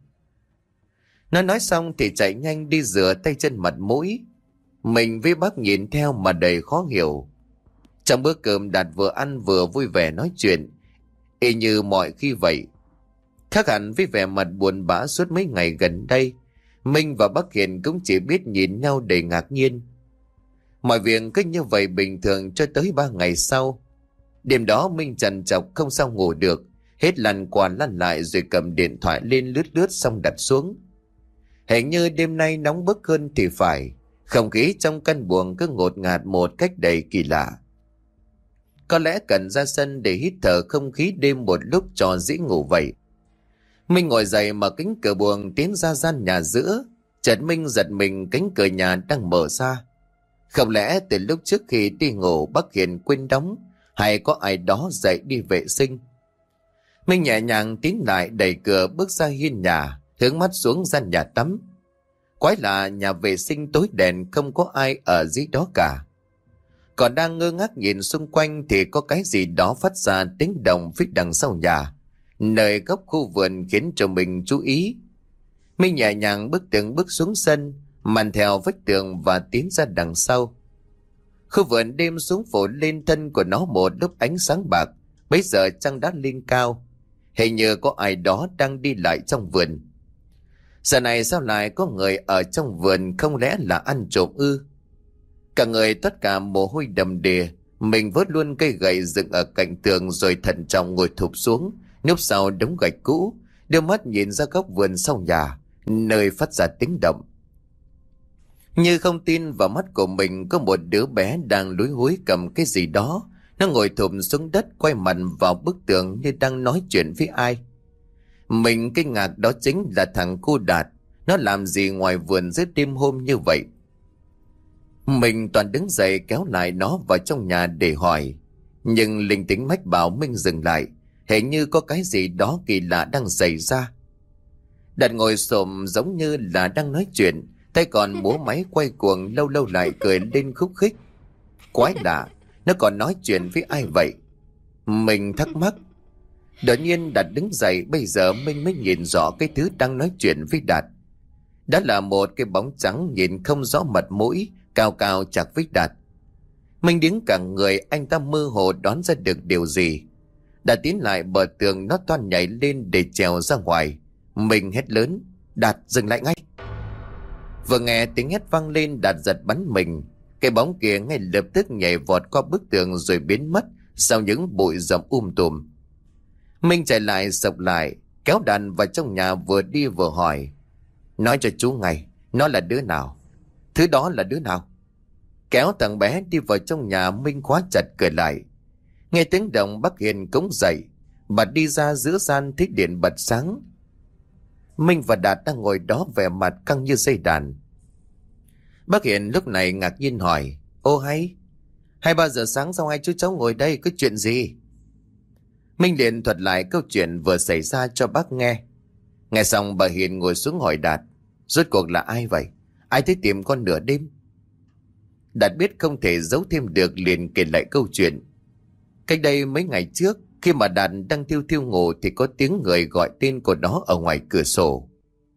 Nó nói xong thì chạy nhanh đi rửa tay chân mặt mũi. Mình với bác nhìn theo mà đầy khó hiểu. Trong bữa cơm Đạt vừa ăn vừa vui vẻ nói chuyện, y như mọi khi vậy. Khác hẳn với vẻ mặt buồn bã suốt mấy ngày gần đây, Minh và bác Hiền cũng chỉ biết nhìn nhau đầy ngạc nhiên. Mọi việc cứ như vậy bình thường cho tới ba ngày sau. Đêm đó Minh trằn trọc không sao ngủ được, hết lăn qua lăn lại rồi cầm điện thoại lên lướt lướt xong đặt xuống. Hình như đêm nay nóng bức hơn thì phải, không khí trong căn buồng cứ ngột ngạt một cách đầy kỳ lạ. Có lẽ cần ra sân để hít thở không khí đêm một lúc cho dễ ngủ vậy. Minh ngồi dậy mở cánh cửa buồng tiến ra gian nhà giữa. Chợt Minh giật mình, cánh cửa nhà đang mở ra. Không lẽ từ lúc trước khi đi ngủ bác Hiền quên đóng, hay có ai đó dậy đi vệ sinh? Minh nhẹ nhàng tiến lại đẩy cửa bước ra hiên nhà, hướng mắt xuống gian nhà tắm. Quái lạ, nhà vệ sinh tối đèn, không có ai ở dưới đó cả. Còn đang ngơ ngác nhìn xung quanh thì có cái gì đó phát ra tiếng động phía đằng sau nhà, nơi góc khu vườn khiến cho mình chú ý. Minh nhẹ nhàng bước từng bước xuống sân, màn theo vách tường và tiến ra đằng sau. Khu vườn đêm xuống phủ lên thân của nó một lớp ánh sáng bạc. Bây giờ trăng đã lên cao, hình như có ai đó đang đi lại trong vườn. Giờ này sao lại có người ở trong vườn, không lẽ là ăn trộm ư? Cả người tất cả mồ hôi đầm đìa. Mình vớt luôn cây gậy dựng ở cạnh tường rồi thận trọng ngồi thụp xuống, núp sau đống gạch cũ, đưa mắt nhìn ra góc vườn sau nhà, nơi phát ra tiếng động. Như không tin vào mắt của mình, có một đứa bé đang lúi húi cầm cái gì đó. Nó ngồi thụp xuống đất, quay mặt vào bức tường như đang nói chuyện với ai. Mình kinh ngạc, đó chính là thằng cu Đạt. Nó làm gì ngoài vườn giữa đêm hôm như vậy? Mình toàn đứng dậy kéo lại nó vào trong nhà để hỏi. Nhưng linh tính mách bảo mình dừng lại, hình như có cái gì đó kỳ lạ đang xảy ra. Đạt ngồi xổm giống như là đang nói chuyện, tay còn múa máy quay cuồng, lâu lâu lại cười lên khúc khích. Quái lạ, nó còn nói chuyện với ai vậy? Mình thắc mắc. Đột nhiên Đạt đứng dậy, bây giờ mình mới nhìn rõ cái thứ đang nói chuyện với Đạt. Đó là một cái bóng trắng nhìn không rõ mặt mũi, cao cao chạc với Đạt. Mình đứng cả người, anh ta mơ hồ đoán ra được điều gì. Đạt tiến lại bờ tường, nó toan nhảy lên để trèo ra ngoài. Mình hét lớn: Đạt, dừng lại ngay! Vừa nghe tiếng hét vang lên, Đạt giật bắn mình. Cái bóng kia ngay lập tức nhảy vọt qua bức tường rồi biến mất sau những bụi rậm um tùm. Mình chạy lại sộc lại, kéo Đạt vào trong nhà, vừa đi vừa hỏi: nói cho chú ngay, nó là đứa nào? Thứ đó là đứa nào? Kéo thằng bé đi vào trong nhà, Minh khóa chặt cửa lại. Nghe tiếng động, bác Hiền cũng dậy. Bà đi ra giữa gian thấy điện bật sáng. Minh và Đạt đang ngồi đó vẻ mặt căng như dây đàn. Bác Hiền lúc này ngạc nhiên hỏi: ô hay, hai ba giờ sáng sao hai chú cháu ngồi đây, có chuyện gì? Minh liền thuật lại câu chuyện vừa xảy ra cho bác nghe. Nghe xong bà Hiền ngồi xuống hỏi Đạt: Rốt cuộc là ai vậy? Ai tới tìm con nửa đêm? Đạt biết không thể giấu thêm được, liền kể lại câu chuyện. Cách đây mấy ngày trước, khi mà Đạt đang thiêu thiêu ngủ thì có tiếng người gọi tên của nó ở ngoài cửa sổ.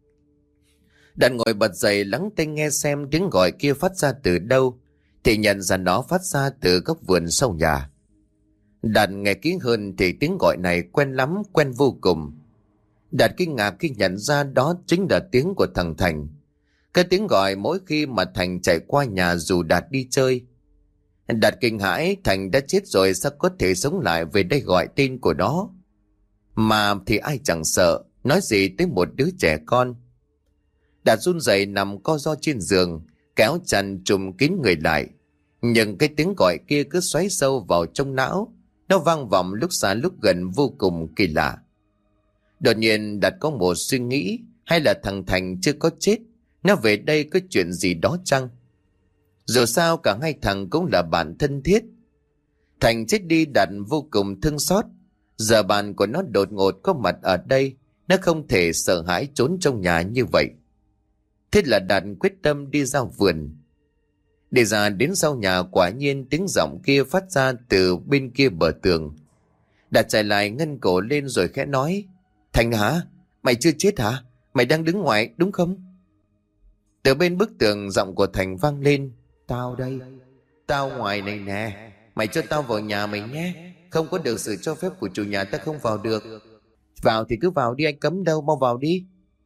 Đạt ngồi bật dậy lắng tai nghe xem tiếng gọi kia phát ra từ đâu, thì nhận ra nó phát ra từ góc vườn sau nhà. Đạt nghe kỹ hơn thì tiếng gọi này quen lắm, quen vô cùng. Đạt kinh ngạc khi nhận ra đó chính là tiếng của thằng Thành. Cái tiếng gọi mỗi khi mà Thành chạy qua nhà dù Đạt đi chơi. Đạt kinh hãi, Thành đã chết rồi sao có thể sống lại về đây gọi tên của nó. Mà thì ai chẳng sợ, nói gì tới một đứa trẻ con. Đạt run rẩy nằm co ro trên giường, kéo chăn trùm kín người lại. Nhưng cái tiếng gọi kia cứ xoáy sâu vào trong não. Nó vang vọng lúc xa lúc gần, vô cùng kỳ lạ. Đột nhiên Đạt có một suy nghĩ, hay là thằng Thành chưa có chết, nó về đây có chuyện gì đó chăng? Dù sao cả hai thằng cũng là bạn thân thiết. Thành chết đi Đạt vô cùng thương xót. Giờ bạn của nó đột ngột có mặt ở đây, nó không thể sợ hãi trốn trong nhà như vậy. Thế là Đạt quyết tâm đi ra vườn. Đi ra đến sau nhà, quả nhiên tiếng giọng kia phát ra từ bên kia bờ tường. Đạt chạy lại ngân cổ lên rồi khẽ nói: Thành hả? Mày chưa chết hả? Mày đang đứng ngoài đúng không? Từ bên bức tường giọng của Thành vang lên: Tao đây. Tao ngoài này nè. Mày cho tao vào nhà mày nhé. Không có được sự cho phép của chủ nhà ta không vào được. Vào thì cứ vào đi, anh cấm đâu, mau vào đi.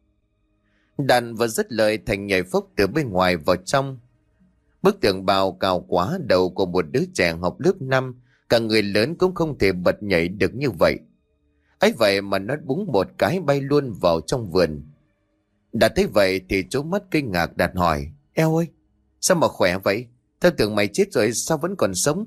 Đàn vừa dứt lời, Thành nhảy phốc từ bên ngoài vào trong. Bức tường bào cao quá, đầu của một đứa trẻ học lớp năm, cả người lớn cũng không thể bật nhảy được như vậy. Ấy vậy mà nó búng một cái bay luôn vào trong vườn. Đạt thấy vậy thì trố mắt kinh ngạc. Đạt hỏi: Eo ơi, sao mà khỏe vậy? Tao tưởng mày chết rồi, sao vẫn còn sống?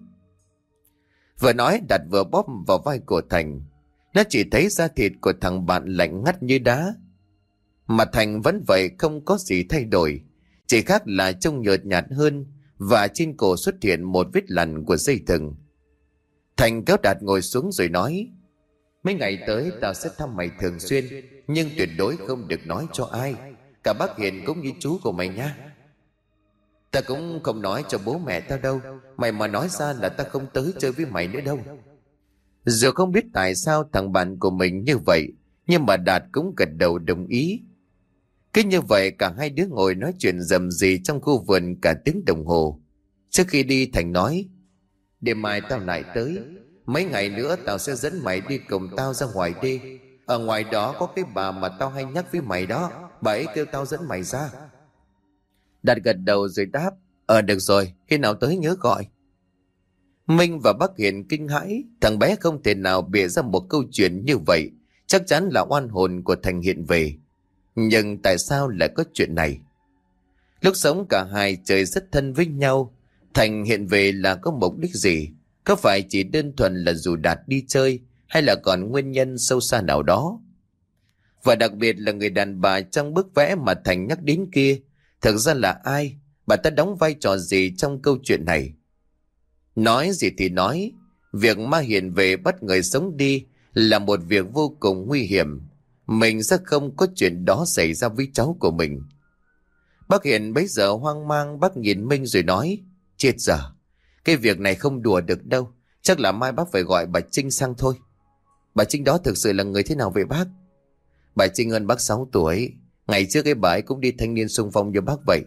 Vừa nói Đạt vừa bóp vào vai của Thành. Nó chỉ thấy da thịt của thằng bạn lạnh ngắt như đá. Mà Thành vẫn vậy, không có gì thay đổi, chỉ khác là trông nhợt nhạt hơn, và trên cổ xuất hiện một vết lằn của dây thừng. Thành kéo Đạt ngồi xuống rồi nói: Mấy ngày tới tao sẽ thăm mày thường xuyên, nhưng tuyệt đối không được nói cho ai, cả bác Hiền cũng như chú của mày nha. Ta cũng không nói cho bố mẹ tao đâu. Mày mà nói ra là ta không tới chơi với mày nữa đâu. Dù không biết tại sao thằng bạn của mình như vậy, nhưng mà Đạt cũng gật đầu đồng ý. Cứ như vậy cả hai đứa ngồi nói chuyện rầm rì trong khu vườn cả tiếng đồng hồ. Trước khi đi Thành nói: Đêm mai tao lại tới. Mấy ngày nữa tao sẽ dẫn mày đi cùng tao ra ngoài đi. Ở ngoài đó có cái bà mà tao hay nhắc với mày đó. Bà ấy kêu tao dẫn mày ra. Đạt gật đầu rồi đáp: Ờ được rồi, khi nào tới nhớ gọi. Minh và bác Hiền kinh hãi. Thằng bé không thể nào bịa ra một câu chuyện như vậy. Chắc chắn là oan hồn của Thành hiện về. Nhưng tại sao lại có chuyện này? Lúc sống cả hai chơi rất thân với nhau. Thành hiện về là có mục đích gì? Có phải chỉ đơn thuần là dù Đạt đi chơi, hay là còn nguyên nhân sâu xa nào đó? Và đặc biệt là người đàn bà trong bức vẽ mà Thành nhắc đến kia, thực ra là ai? Bà ta đóng vai trò gì trong câu chuyện này? Nói gì thì nói, việc ma hiện về bắt người sống đi là một việc vô cùng nguy hiểm. Mình sẽ không có chuyện đó xảy ra với cháu của mình. Bác Hiền bấy giờ hoang mang, bác nhìn Minh rồi nói: Chết giờ, cái việc này không đùa được đâu. Chắc là mai bác phải gọi bà Trinh sang thôi. Bà Trinh đó thực sự là người thế nào vậy bác? Bà Trinh hơn bác sáu tuổi. Ngày trước cái bà ấy cũng đi thanh niên xung phong như bác vậy.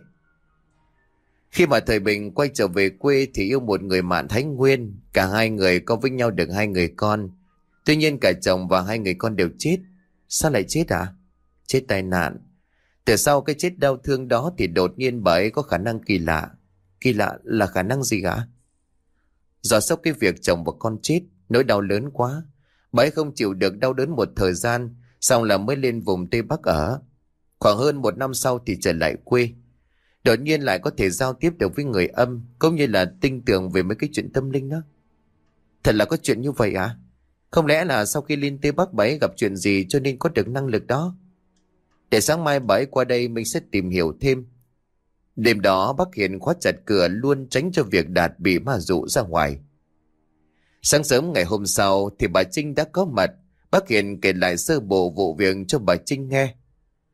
Khi mà thời Bình quay trở về quê thì yêu một người bạn Thái Nguyên. Cả hai người có với nhau được hai người con. Tuy nhiên cả chồng và hai người con đều chết. Sao lại chết à? Chết tai nạn. Từ sau cái chết đau thương đó thì đột nhiên bà ấy có khả năng kỳ lạ. Kỳ lạ là khả năng gì hả? Do sau cái việc chồng và con chết, nỗi đau lớn quá, bà ấy không chịu được đau đớn một thời gian, xong là mới lên vùng Tây Bắc ở. Khoảng hơn một năm sau thì trở lại quê. Đột nhiên lại có thể giao tiếp được với người âm, cũng như là tin tưởng về mấy cái chuyện tâm linh đó. Thật là có chuyện như vậy à? Không lẽ là sau khi lên Tây Bắc bà ấy gặp chuyện gì cho nên có được năng lực đó? Để sáng mai bà ấy qua đây mình sẽ tìm hiểu thêm. Đêm đó bác Hiền khóa chặt cửa luôn, tránh cho việc Đạt bị ma dụ ra ngoài. Sáng sớm ngày hôm sau thì bà Trinh đã có mặt. Bác Hiền kể lại sơ bộ vụ việc cho bà Trinh nghe.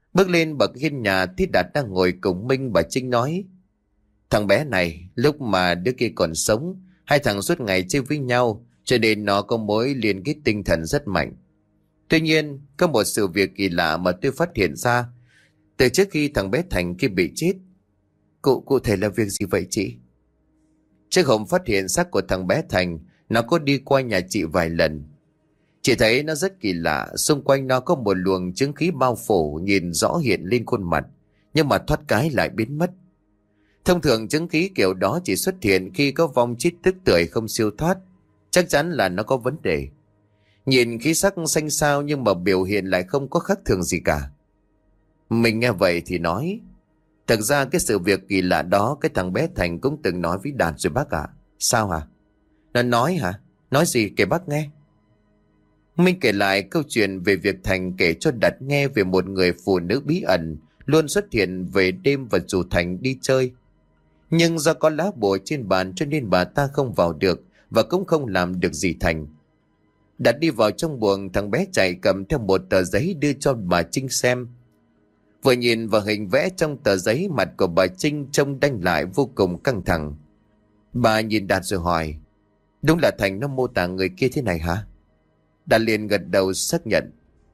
Bước lên bậc hiên nhà thì Đạt đang ngồi cùng Minh. Bà Trinh nói: Thằng bé này lúc mà đứa kia còn sống, hai thằng suốt ngày chơi với nhau, cho nên nó có mối liên kết tinh thần rất mạnh. Tuy nhiên có một sự việc kỳ lạ mà tôi phát hiện ra từ trước khi thằng bé Thành kia bị chết. Cụ cụ thể là việc gì vậy chị? Trước hôm phát hiện xác của thằng bé Thành, nó có đi qua nhà chị vài lần. Chị thấy nó rất kỳ lạ, xung quanh nó có một luồng chứng khí bao phủ nhìn rõ hiện lên khuôn mặt, nhưng mà thoát cái lại biến mất. Thông thường chứng khí kiểu đó chỉ xuất hiện khi có vong chết tức tưởi không siêu thoát, chắc chắn là nó có vấn đề. Nhìn khí sắc xanh xao nhưng mà biểu hiện lại không có khác thường gì cả. Mình nghe vậy thì nói: Thật ra cái sự việc kỳ lạ đó cái thằng bé Thành cũng từng nói với Đạt rồi bác ạ. À? Sao hả? Nó nói hả? Nói gì kể bác nghe. Minh kể lại câu chuyện về việc Thành kể cho Đạt nghe về một người phụ nữ bí ẩn luôn xuất hiện về đêm và rủ Thành đi chơi. Nhưng do có lá bùa trên bàn cho nên bà ta không vào được và cũng không làm được gì Thành. Đạt đi vào trong buồng, thằng bé chạy cầm theo một tờ giấy đưa cho bà Trinh xem. Vừa nhìn vào hình vẽ trong tờ giấy, mặt của bà Trinh trông đanh lại vô cùng căng thẳng. Bà nhìn Đạt rồi hỏi: Đúng là Thành nó mô tả người kia thế này hả? Đạt liền gật đầu xác nhận.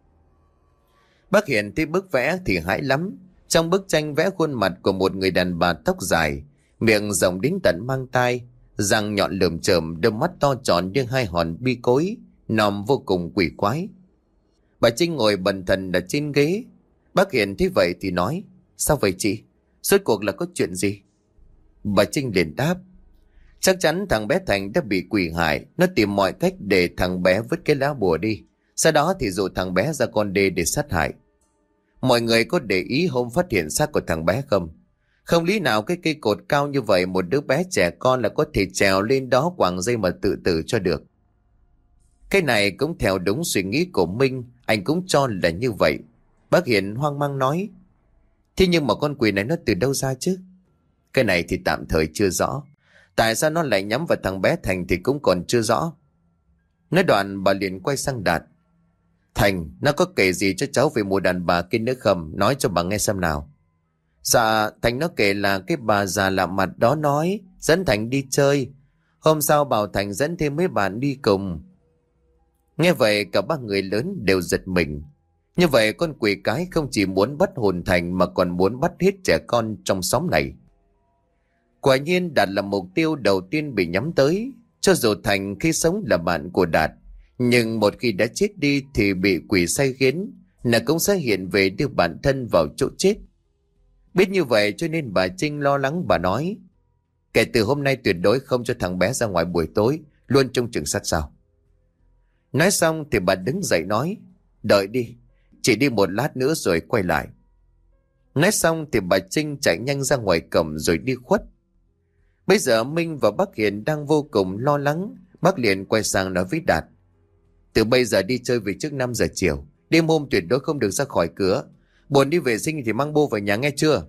Bác Hiền thấy bức vẽ thì hãi lắm. Trong bức tranh vẽ khuôn mặt của một người đàn bà tóc dài, miệng rộng đến tận mang tai, răng nhọn lởm chởm, đôi mắt to tròn như hai hòn bi cối, nòm vô cùng quỷ quái. Bà Trinh ngồi bần thần ở trên ghế. Bác Hiền thấy vậy thì nói: Sao vậy chị? Rốt cuộc là có chuyện gì? Bà Trinh liền đáp: Chắc chắn thằng bé Thành đã bị quỷ hại. Nó tìm mọi cách để thằng bé vứt cái lá bùa đi, sau đó thì dụ thằng bé ra con đê để sát hại. Mọi người có để ý hôm phát hiện xác của thằng bé không? Không lý nào cái cây cột cao như vậy một đứa bé trẻ con là có thể trèo lên đó quàng dây mà tự tử cho được. Cái này cũng theo đúng suy nghĩ của Minh, anh cũng cho là như vậy. Bác Hiền hoang mang nói: Thế nhưng mà con quỷ này nó từ đâu ra chứ? Cái này thì tạm thời chưa rõ. Tại sao nó lại nhắm vào thằng bé Thành thì cũng còn chưa rõ. Nói đoạn bà liền quay sang Đạt: Thành, nó có kể gì cho cháu về mùa đàn bà kia nữa không? Nói cho bà nghe xem nào. Dạ, Thành nó kể là cái bà già lạ mặt đó nói dẫn Thành đi chơi. Hôm sau bảo Thành dẫn thêm mấy bạn đi cùng. Nghe vậy cả ba người lớn đều giật mình. Như vậy con quỷ cái không chỉ muốn bắt hồn Thành mà còn muốn bắt hết trẻ con trong xóm này. Quả nhiên Đạt là mục tiêu đầu tiên bị nhắm tới. Cho dù Thành khi sống là bạn của Đạt, nhưng một khi đã chết đi thì bị quỷ sai khiến, là cũng sẽ hiện về đưa bản thân vào chỗ chết. Biết như vậy cho nên bà Trinh lo lắng, bà nói: Kể từ hôm nay tuyệt đối không cho thằng bé ra ngoài buổi tối, luôn trông chừng sát sao. Nói xong thì bà đứng dậy nói: Đợi đi, chỉ đi một lát nữa rồi quay lại. Nói xong thì bà Trinh chạy nhanh ra ngoài cổng rồi đi khuất. Bây giờ Minh và bác Hiền đang vô cùng lo lắng. Bác liền quay sang nói với Đạt: Từ bây giờ đi chơi về trước năm giờ chiều. Đêm hôm tuyệt đối không được ra khỏi cửa. Buồn đi vệ sinh thì mang bô về nhà nghe chưa?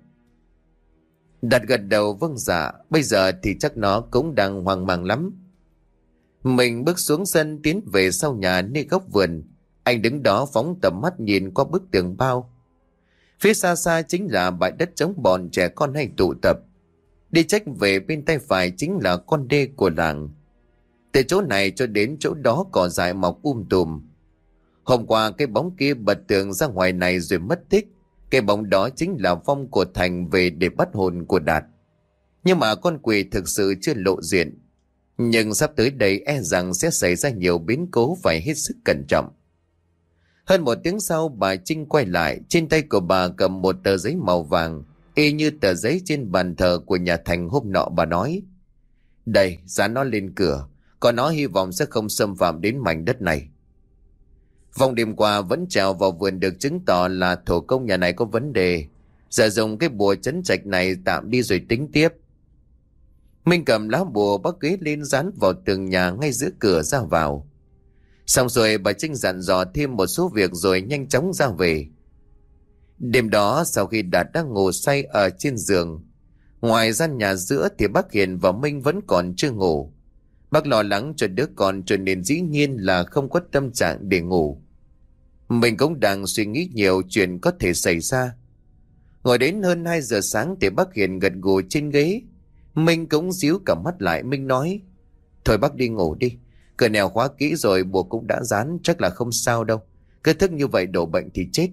Đạt gật đầu vâng dạ. Bây giờ thì chắc nó cũng đang hoang mang lắm. Mình bước xuống sân tiến về sau nhà nơi góc vườn. Anh đứng đó phóng tầm mắt nhìn qua bức tường bao. Phía xa xa chính là bãi đất trống bọn trẻ con hay tụ tập. Đi trách về bên tay phải chính là con đê của làng. Từ chỗ này cho đến chỗ đó cỏ dại mọc um tùm. Hôm qua cái bóng kia bật tường ra ngoài này rồi mất tích. Cái bóng đó chính là vong của Thành về để bắt hồn của Đạt. Nhưng mà con quỷ thực sự chưa lộ diện. Nhưng sắp tới đây e rằng sẽ xảy ra nhiều biến cố, phải hết sức cẩn trọng. Hơn một tiếng sau bà Trinh quay lại. Trên tay của bà cầm một tờ giấy màu vàng, y như tờ giấy trên bàn thờ của nhà Thành hôm nọ. Bà nói: Đây, dán nó lên cửa. Còn nó hy vọng sẽ không xâm phạm đến mảnh đất này. Vòng đêm qua vẫn trèo vào vườn được chứng tỏ là thổ công nhà này có vấn đề. Giờ dùng cái bùa trấn trạch này tạm đi rồi tính tiếp. Minh cầm lá bùa bắc ghế lên dán vào tường nhà ngay giữa cửa ra vào. Xong rồi bà Trinh dặn dò thêm một số việc rồi nhanh chóng ra về. Đêm đó sau khi Đạt đang ngủ say ở trên giường, ngoài gian nhà giữa thì bác Hiền và Minh vẫn còn chưa ngủ. Bác lo lắng cho đứa con cho nên dĩ nhiên là không có tâm trạng để ngủ. Mình cũng đang suy nghĩ nhiều chuyện có thể xảy ra. Ngồi đến hơn hai giờ sáng thì bác Hiền gật gù trên ghế. Mình cũng díu cả mắt lại. Minh nói: Thôi bác đi ngủ đi. Cửa nẻo khóa kỹ rồi, buộc cũng đã dán, chắc là không sao đâu. Cứ thức như vậy đổ bệnh thì chết.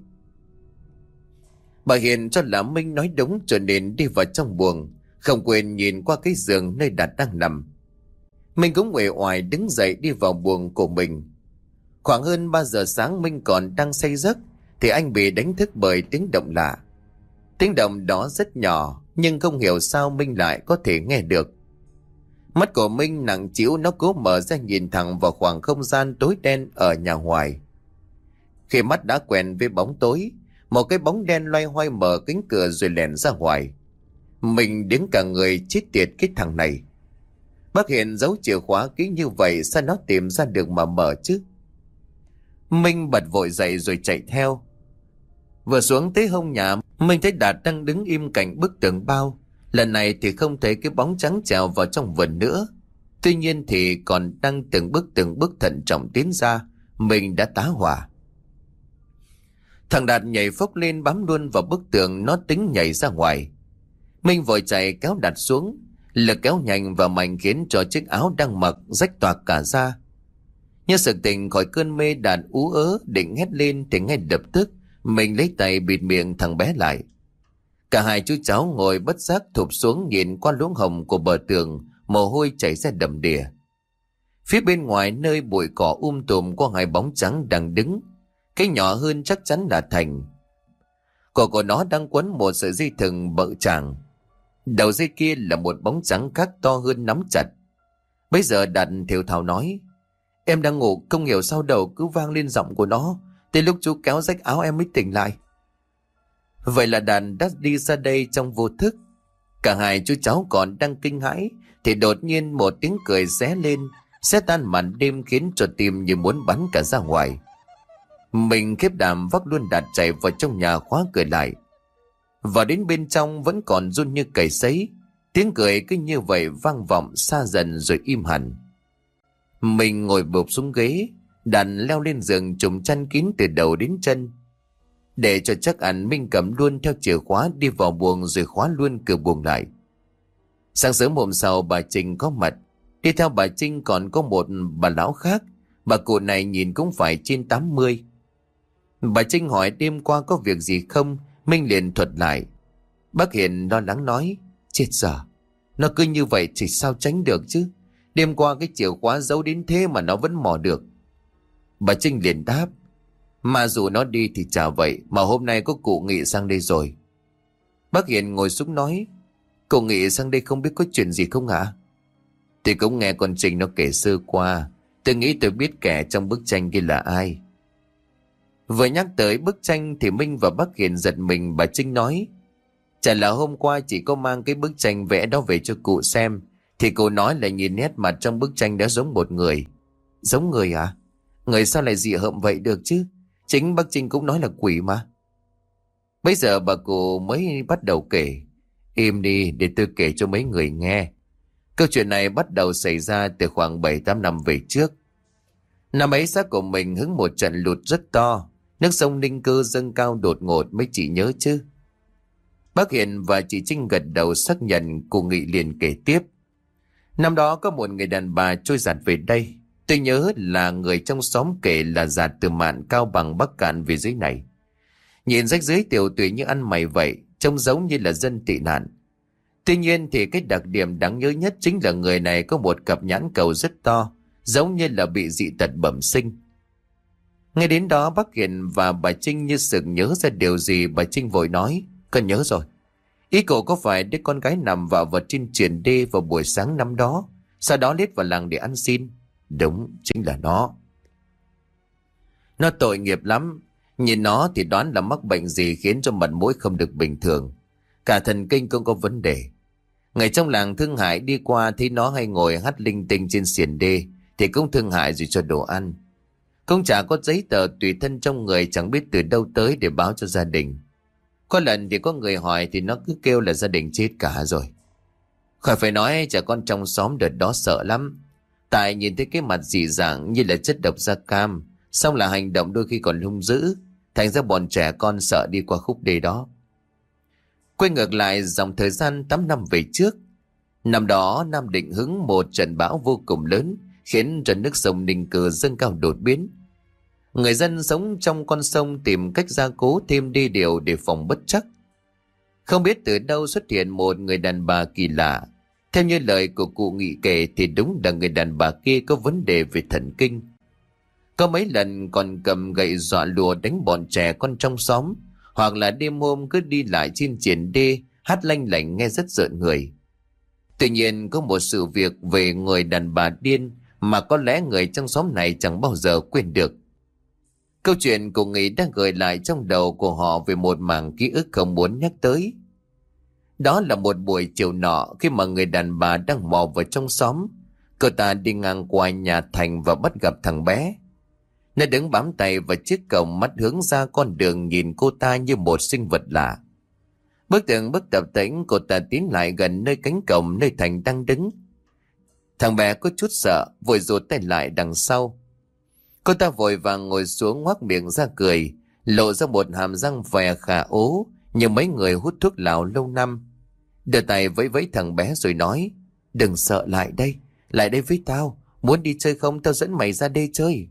Bà Hiền cho là Minh nói đúng, cho nên đi vào trong buồng, không quên nhìn qua cái giường nơi Đạt đang nằm. Minh cũng uể oải đứng dậy đi vào buồng của mình. Khoảng hơn ba giờ sáng, Minh còn đang say giấc thì anh bị đánh thức bởi tiếng động lạ. Tiếng động đó rất nhỏ, nhưng không hiểu sao Minh lại có thể nghe được. Mắt của Minh nặng trĩu, nó cố mở ra nhìn thẳng vào khoảng không gian tối đen ở nhà ngoài. Khi mắt đã quen với bóng tối, một cái bóng đen loay hoay mở cánh cửa rồi lèn ra ngoài. Mình đến cả người, chết tiệt cái thằng này. Bác Hiền giấu chìa khóa kỹ như vậy, sao nó tìm ra được mà mở chứ? Minh bật vội dậy rồi chạy theo. Vừa xuống tới hông nhà, Minh thấy Đạt đang đứng im cạnh bức tường bao. Lần này thì không thấy cái bóng trắng trèo vào trong vườn nữa. Tuy nhiên thì còn đang từng bước từng bước thận trọng tiến ra. Mình đã tá hỏa. Thằng Đạt nhảy phốc lên bám luôn vào bức tường, nó tính nhảy ra ngoài. Minh vội chạy kéo Đạt xuống. Lực kéo nhanh và mạnh khiến cho chiếc áo đang mặc rách toạc cả ra. Như sực tỉnh khỏi cơn mê, Đạt ú ớ định hét lên thì ngay lập tức mình lấy tay bịt miệng thằng bé lại. Cả hai chú cháu ngồi bất giác thụp xuống nhìn qua lỗ hổng của bờ tường, mồ hôi chảy ra đầm đìa. Phía bên ngoài nơi bụi cỏ um tùm có hai bóng trắng đang đứng. Cái nhỏ hơn chắc chắn là Thành. Cổ của nó đang quấn một sợi dây thừng bợ chàng. Đầu dây kia là một bóng trắng khác to hơn nắm chặt. Bây giờ Đạt thều thào nói: Em đang ngủ, không hiểu sao đầu cứ vang lên giọng của nó. Tới lúc chú kéo rách áo em mới tỉnh lại. Vậy là Đạt đã đi ra đây trong vô thức. Cả hai chú cháu còn đang kinh hãi thì đột nhiên một tiếng cười ré lên, xé tan màn đêm khiến cho tim như muốn bắn cả ra ngoài. Mình khiếp đảm vác luôn Đạt chạy vào trong nhà khóa cửa lại. Vào đến bên trong vẫn còn run như cầy sấy. Tiếng cười cứ như vậy vang vọng xa dần rồi im hẳn. Mình ngồi bụp xuống ghế, Đạt leo lên giường trùm chăn kín từ đầu đến chân. Để cho chắc ăn, Minh cầm luôn theo chìa khóa đi vào buồng rồi khóa luôn cửa buồng lại. Sáng sớm hôm sau bà Trinh có mặt. Đi theo bà Trinh còn có một bà lão khác. Bà cụ này nhìn cũng phải trên tám mươi. Bà Trinh hỏi đêm qua có việc gì không. Minh liền thuật lại. Bác Hiền lo lắng nói: Chết giờ, nó cứ như vậy thì sao tránh được chứ. Đêm qua cái chìa khóa giấu đến thế mà nó vẫn mò được. Bà Trinh liền đáp: Mà dù nó đi thì chả vậy, mà hôm nay có cụ Nghị sang đây rồi. Bác Hiền ngồi xuống nói: Cụ Nghị sang đây không biết có chuyện gì không hả? Thì cũng nghe con Trinh nó kể sơ qua. Tôi nghĩ tôi biết kẻ trong bức tranh kia là ai. Vừa nhắc tới bức tranh thì Minh và bác Hiền giật mình. Bà Trinh nói: Chả là hôm qua chỉ có mang cái bức tranh vẽ đó về cho cụ xem, thì cụ nói là nhìn nét mặt trong bức tranh đã giống một người. Giống người à? Người sao lại dị hợm vậy được chứ? Chính bác Trinh cũng nói là quỷ mà. Bây giờ bà cụ mới bắt đầu kể. Im đi để tôi kể cho mấy người nghe. Câu chuyện này bắt đầu xảy ra từ khoảng bảy tám năm về trước. Năm ấy xác của mình hứng một trận lụt rất to. Nước sông Ninh Cơ dâng cao đột ngột, mấy chị nhớ chứ? Bác Hiền và chị Trinh gật đầu xác nhận. Cụ Nghị liền kể tiếp. Năm đó có một người đàn bà trôi giạt về đây. Tôi nhớ là người trong xóm kể là giạt từ Mạn Cao Bằng Bắc Cạn về dưới này. Nhìn rách rưới tiểu tụy như ăn mày vậy, trông giống như là dân tị nạn. Tuy nhiên thì cái đặc điểm đáng nhớ nhất chính là người này có một cặp nhãn cầu rất to, giống như là bị dị tật bẩm sinh. Ngay đến đó bác Hiền và bà Trinh như sực nhớ ra điều gì. Bà Trinh vội nói: Con nhớ rồi. Ý cậu có phải đứa con gái nằm vào vật trên triển đê vào buổi sáng năm đó, sau đó lết vào làng để ăn xin? Đúng, chính là nó. Nó tội nghiệp lắm. Nhìn nó thì đoán là mắc bệnh gì khiến cho mặt mũi không được bình thường. Cả thần kinh cũng có vấn đề. Người trong làng thương hại đi qua thấy nó hay ngồi hát linh tinh trên xiển đê thì cũng thương hại rồi cho đồ ăn. Cũng chả có giấy tờ tùy thân trong người, chẳng biết từ đâu tới để báo cho gia đình. Có lần thì có người hỏi thì nó cứ kêu là gia đình chết cả rồi. Khỏi phải nói, trẻ con trong xóm đợt đó sợ lắm. Tại nhìn thấy cái mặt dị dạng như là chất độc da cam, Xong là hành động đôi khi còn hung dữ, thành ra bọn trẻ con sợ đi qua khúc đê đó. Quay ngược lại dòng thời gian tám năm về trước. Năm đó Nam Định hứng một trận bão vô cùng lớn, khiến cho nước sông Ninh Cừ dâng cao đột biến. Người dân sống trong con sông tìm cách gia cố thêm đê điều để phòng bất trắc. Không biết từ đâu xuất hiện một người đàn bà kỳ lạ. Theo như lời của cụ Nghị kể thì đúng là người đàn bà kia có vấn đề về thần kinh. Có mấy lần còn cầm gậy dọa lùa đánh bọn trẻ con trong xóm, hoặc là đêm hôm cứ đi lại trên triển đê hát lanh lảnh nghe rất rợn người. Tuy nhiên có một sự việc về người đàn bà điên mà có lẽ người trong xóm này chẳng bao giờ quên được. Câu chuyện của Nghị đang gợi lại trong đầu của họ về một mảng ký ức không muốn nhắc tới. Đó là một buổi chiều nọ, khi mà người đàn bà đang mò vào trong xóm, cô ta đi ngang qua nhà Thành và bắt gặp thằng bé. Nó đứng bám tay vào chiếc cổng, mắt hướng ra con đường nhìn cô ta như một sinh vật lạ. Bước từng bước tập tễnh, cô ta tiến lại gần nơi cánh cổng nơi Thành đang đứng. Thằng bé có chút sợ, vội rụt tay lại đằng sau. Cô ta vội vàng ngồi xuống, ngoác miệng ra cười, lộ ra một hàm răng vẻ khả ố như mấy người hút thuốc lào lâu năm. Đưa tay vẫy vẫy thằng bé rồi nói: "Đừng sợ, lại đây, lại đây với tao. Muốn đi chơi không, tao dẫn mày ra đây chơi."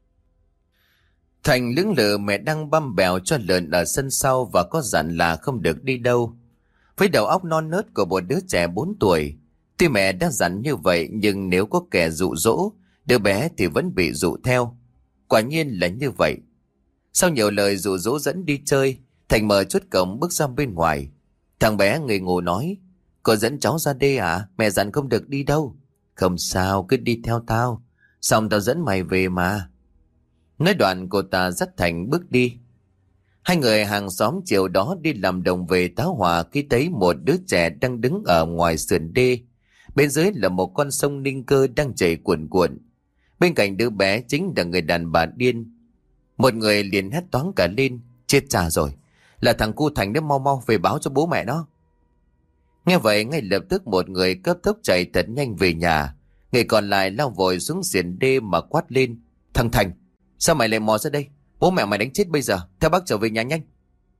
Thành lưỡng lự mẹ đang băm bèo cho lợn ở sân sau và có dặn là không được đi đâu. Với đầu óc non nớt của một đứa trẻ bốn tuổi, tuy mẹ đã dặn như vậy nhưng nếu có kẻ dụ dỗ đứa bé thì vẫn bị dụ theo. Quả nhiên là như vậy. Sau nhiều lời dụ dỗ dẫn đi chơi, Thành mở chốt cổng bước ra bên ngoài. Thằng bé ngây ngô nói: "Cô dẫn cháu ra đây à? Mẹ dặn không được đi đâu." "Không sao, cứ đi theo tao, xong tao dẫn mày về mà." Nói đoạn cô ta dắt Thành bước đi. Hai người hàng xóm chiều đó đi làm đồng về tá hỏa khi thấy một đứa trẻ đang đứng ở ngoài sườn đê. Bên dưới là một con sông Ninh Cơ đang chảy cuồn cuộn. Bên cạnh đứa bé chính là người đàn bà điên. Một người liền hét toáng cả lên: "Chết cha rồi, là thằng cu Thành đấy, mau mau về báo cho bố mẹ nó." Nghe vậy ngay lập tức một người cấp tốc chạy thật nhanh về nhà. Người còn lại lao vội xuống sườn đê mà quát lên: "Thằng Thành, sao mày lại mò ra đây? Bố mẹ mày đánh chết bây giờ, theo bác trở về nhà nhanh."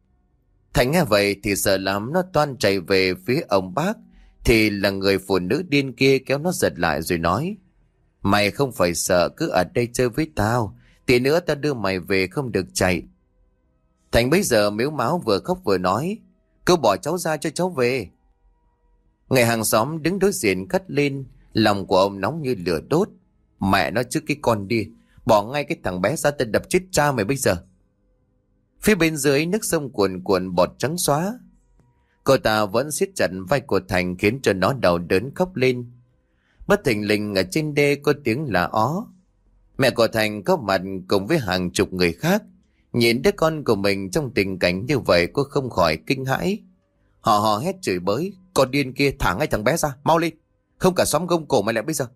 Thành nghe vậy thì sợ lắm, nó toan chạy về phía ông bác, thì là người phụ nữ điên kia kéo nó giật lại rồi nói: "Mày không phải sợ, cứ ở đây chơi với tao, tí nữa tao đưa mày về, không được chạy." Thành bây giờ mếu máo vừa khóc vừa nói: "Cứ bỏ cháu ra cho cháu về." Người hàng xóm đứng đối diện cất lên, lòng của ông nóng như lửa đốt. "Mẹ nó chứ, cái con đi, bỏ ngay cái thằng bé ra, tao đập chết cha mày bây giờ." Phía bên dưới nước sông cuồn cuộn bọt trắng xóa. Cô ta vẫn siết chặt vai của Thành khiến cho nó đau đớn khóc lên. Bất thình lình ở trên đê có tiếng là ó. Mẹ của Thành có mặt cùng với hàng chục người khác. Nhìn đứa con của mình trong tình cảnh như vậy, cô không khỏi kinh hãi. Họ hò hét chửi bới: "Con điên kia, thả ngay thằng bé ra, mau lên, không cả xóm gông cổ mày lại bây giờ."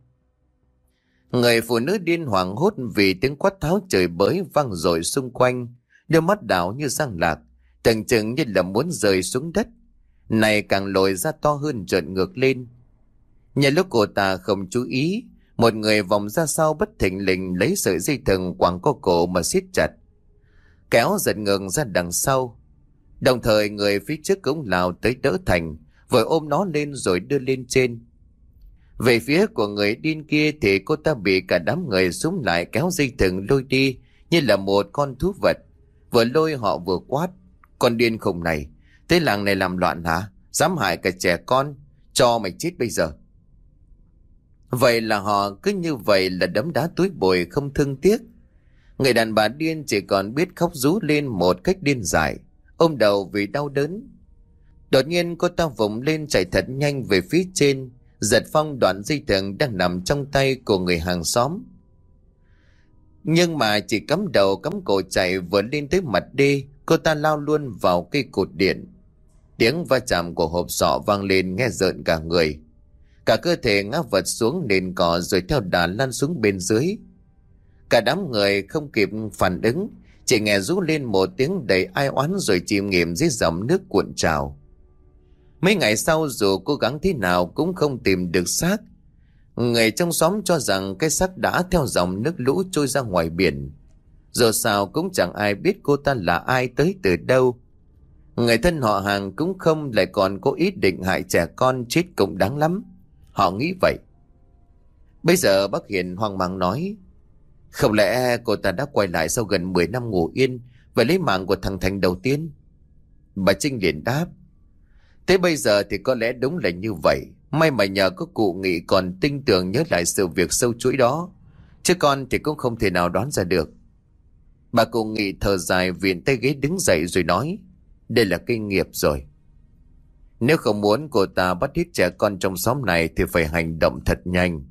Người phụ nữ điên hoảng hốt vì tiếng quát tháo chửi bới vang dội xung quanh, đôi mắt đảo như răng lạc, tưởng chừng như là muốn rơi xuống đất. Này càng lồi ra to hơn, trợn ngược lên. Nhân lúc cô ta không chú ý, một người vòng ra sau bất thình lình lấy sợi dây thừng quàng co cổ mà siết chặt, kéo giật ngược ra đằng sau. Đồng thời người phía trước cũng lao tới đỡ Thành, vội ôm nó lên rồi đưa lên trên. Về phía của người điên kia thì cô ta bị cả đám người xúm lại kéo dây thừng lôi đi như là một con thú vật. Vừa lôi họ vừa quát: "Con điên khùng này, tới làng này làm loạn hả? Dám hại cả trẻ con, cho mày chết bây giờ." Vậy là họ cứ như vậy là đấm đá túi bụi không thương tiếc. Người đàn bà điên chỉ còn biết khóc rú lên một cách điên dại, ôm đầu vì đau đớn. Đột nhiên cô ta vùng lên chạy thật nhanh về phía trên, giật phăng đoạn dây thừng đang nằm trong tay của người hàng xóm. Nhưng mà chỉ cắm đầu cắm cổ chạy vừa lên tới mặt đê, cô ta lao luôn vào cây cột điện. Tiếng va chạm của hộp sọ vang lên nghe rợn cả người. Cả cơ thể ngã vật xuống nền cỏ rồi theo đà lăn xuống bên dưới. Cả đám người không kịp phản ứng, chỉ nghe rú lên một tiếng đầy ai oán rồi chìm nghỉm dưới dòng nước cuộn trào. Mấy ngày sau dù cố gắng thế nào cũng không tìm được xác. Người trong xóm cho rằng cái xác đã theo dòng nước lũ trôi ra ngoài biển. Dù sao cũng chẳng ai biết cô ta là ai, tới từ đâu. Người thân họ hàng cũng không, lại còn có ý định hại trẻ con, chết cũng đáng lắm. Họ nghĩ vậy. Bây giờ bác Hiền hoang mang nói: không lẽ cô ta đã quay lại sau gần mười năm ngủ yên và lấy mạng của thằng Thành đầu tiên? Bà Trinh liền đáp: thế bây giờ thì có lẽ đúng là như vậy. May mà nhờ có cụ Nghị còn tinh tường nhớ lại sự việc sâu chuỗi đó, chứ con thì cũng không thể nào đoán ra được. Bà cụ Nghị thở dài, viện tay ghế đứng dậy rồi nói: đây là kinh nghiệp rồi. Nếu không muốn cô ta bắt hết trẻ con trong xóm này thì phải hành động thật nhanh.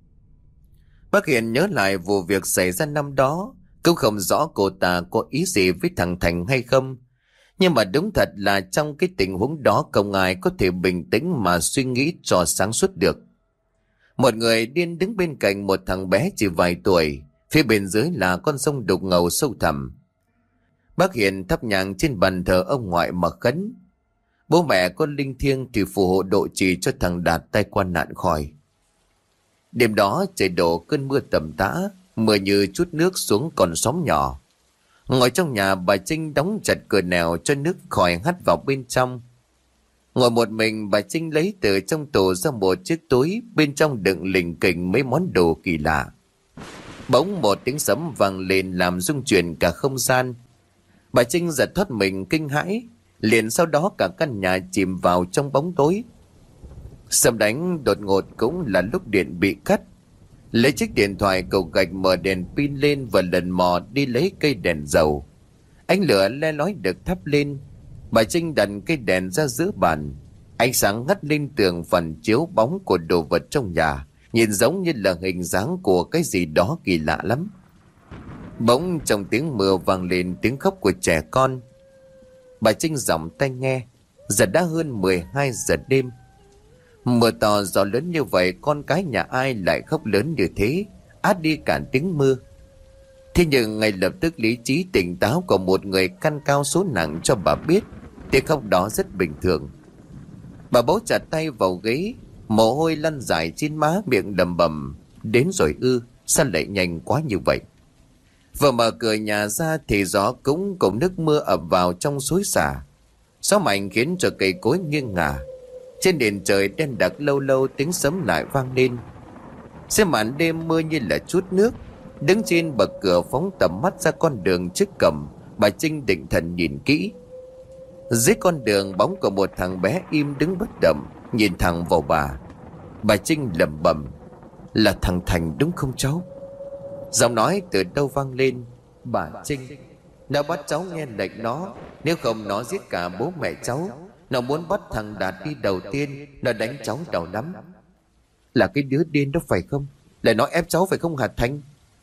Bác Hiền nhớ lại vụ việc xảy ra năm đó, cũng không rõ cô ta có ý gì với thằng Thành hay không. Nhưng mà đúng thật là trong cái tình huống đó không ai có thể bình tĩnh mà suy nghĩ cho sáng suốt được. Một người điên đứng bên cạnh một thằng bé chỉ vài tuổi, phía bên dưới là con sông đục ngầu sâu thẳm. Bác Hiền thắp nhang trên bàn thờ ông ngoại mà khấn: bố mẹ con linh thiêng thì phù hộ độ trì cho thằng Đạt tai qua nạn khỏi. Đêm đó trời đổ cơn mưa tầm tã, mưa như chút nước xuống con xóm nhỏ. Ngồi trong nhà, bà Trinh đóng chặt cửa nẻo cho nước khỏi hắt vào bên trong. Ngồi một mình, bà Trinh lấy từ trong tủ ra một chiếc túi, bên trong đựng lỉnh kỉnh mấy món đồ kỳ lạ. Bỗng một tiếng sấm vang lên làm rung chuyển cả không gian. Bà Trinh giật thoát mình kinh hãi, liền sau đó cả căn nhà chìm vào trong bóng tối. Sấm đánh đột ngột cũng là lúc điện bị cắt. Lấy chiếc điện thoại cầu gạch mở đèn pin lên và lần mò đi lấy cây đèn dầu. Ánh lửa le lói được thắp lên. Bà Trinh đặt cây đèn ra giữa bàn. Ánh sáng ngắt lên tường phần chiếu bóng của đồ vật trong nhà, nhìn giống như là hình dáng của cái gì đó kỳ lạ lắm. Bỗng trong tiếng mưa vang lên tiếng khóc của trẻ con. Bà Trinh giọng tai nghe. Giờ đã hơn mười hai giờ đêm. Mưa to gió lớn như vậy, con cái nhà ai lại khóc lớn như thế, át đi cả tiếng mưa. Thế nhưng ngay lập tức lý trí tỉnh táo của một người căn cao số nặng cho bà biết tiếng khóc đó rất bình thường. Bà bấu chặt tay vào ghế, mồ hôi lăn dài trên má, miệng lẩm bẩm: đến rồi ư, sao lại nhanh quá như vậy? Vừa mở cửa nhà ra thì gió cũng cùng nước mưa ập vào trong xối xả. Gió mạnh khiến cho cây cối nghiêng ngả. Trên nền trời đen đặc, lâu lâu tiếng sấm lại vang lên. Xe màn đêm mưa như là chút nước. Đứng trên bậc cửa phóng tầm mắt ra con đường trước cổng, bà Trinh định thần nhìn kỹ. Dưới con đường bóng của một thằng bé im đứng bất động, nhìn thẳng vào bà. Bà Trinh lẩm bẩm: là thằng Thành đúng không cháu? Giọng nói từ đâu vang lên: bà Trinh, nó bắt cháu nghe lệnh nó, nếu không nó giết cả bố mẹ cháu. Nó muốn bắt thằng Đạt đi đầu tiên, nó đánh cháu đau lắm. Là cái đứa điên đó phải không? Lại nói ép cháu phải không hả Thành?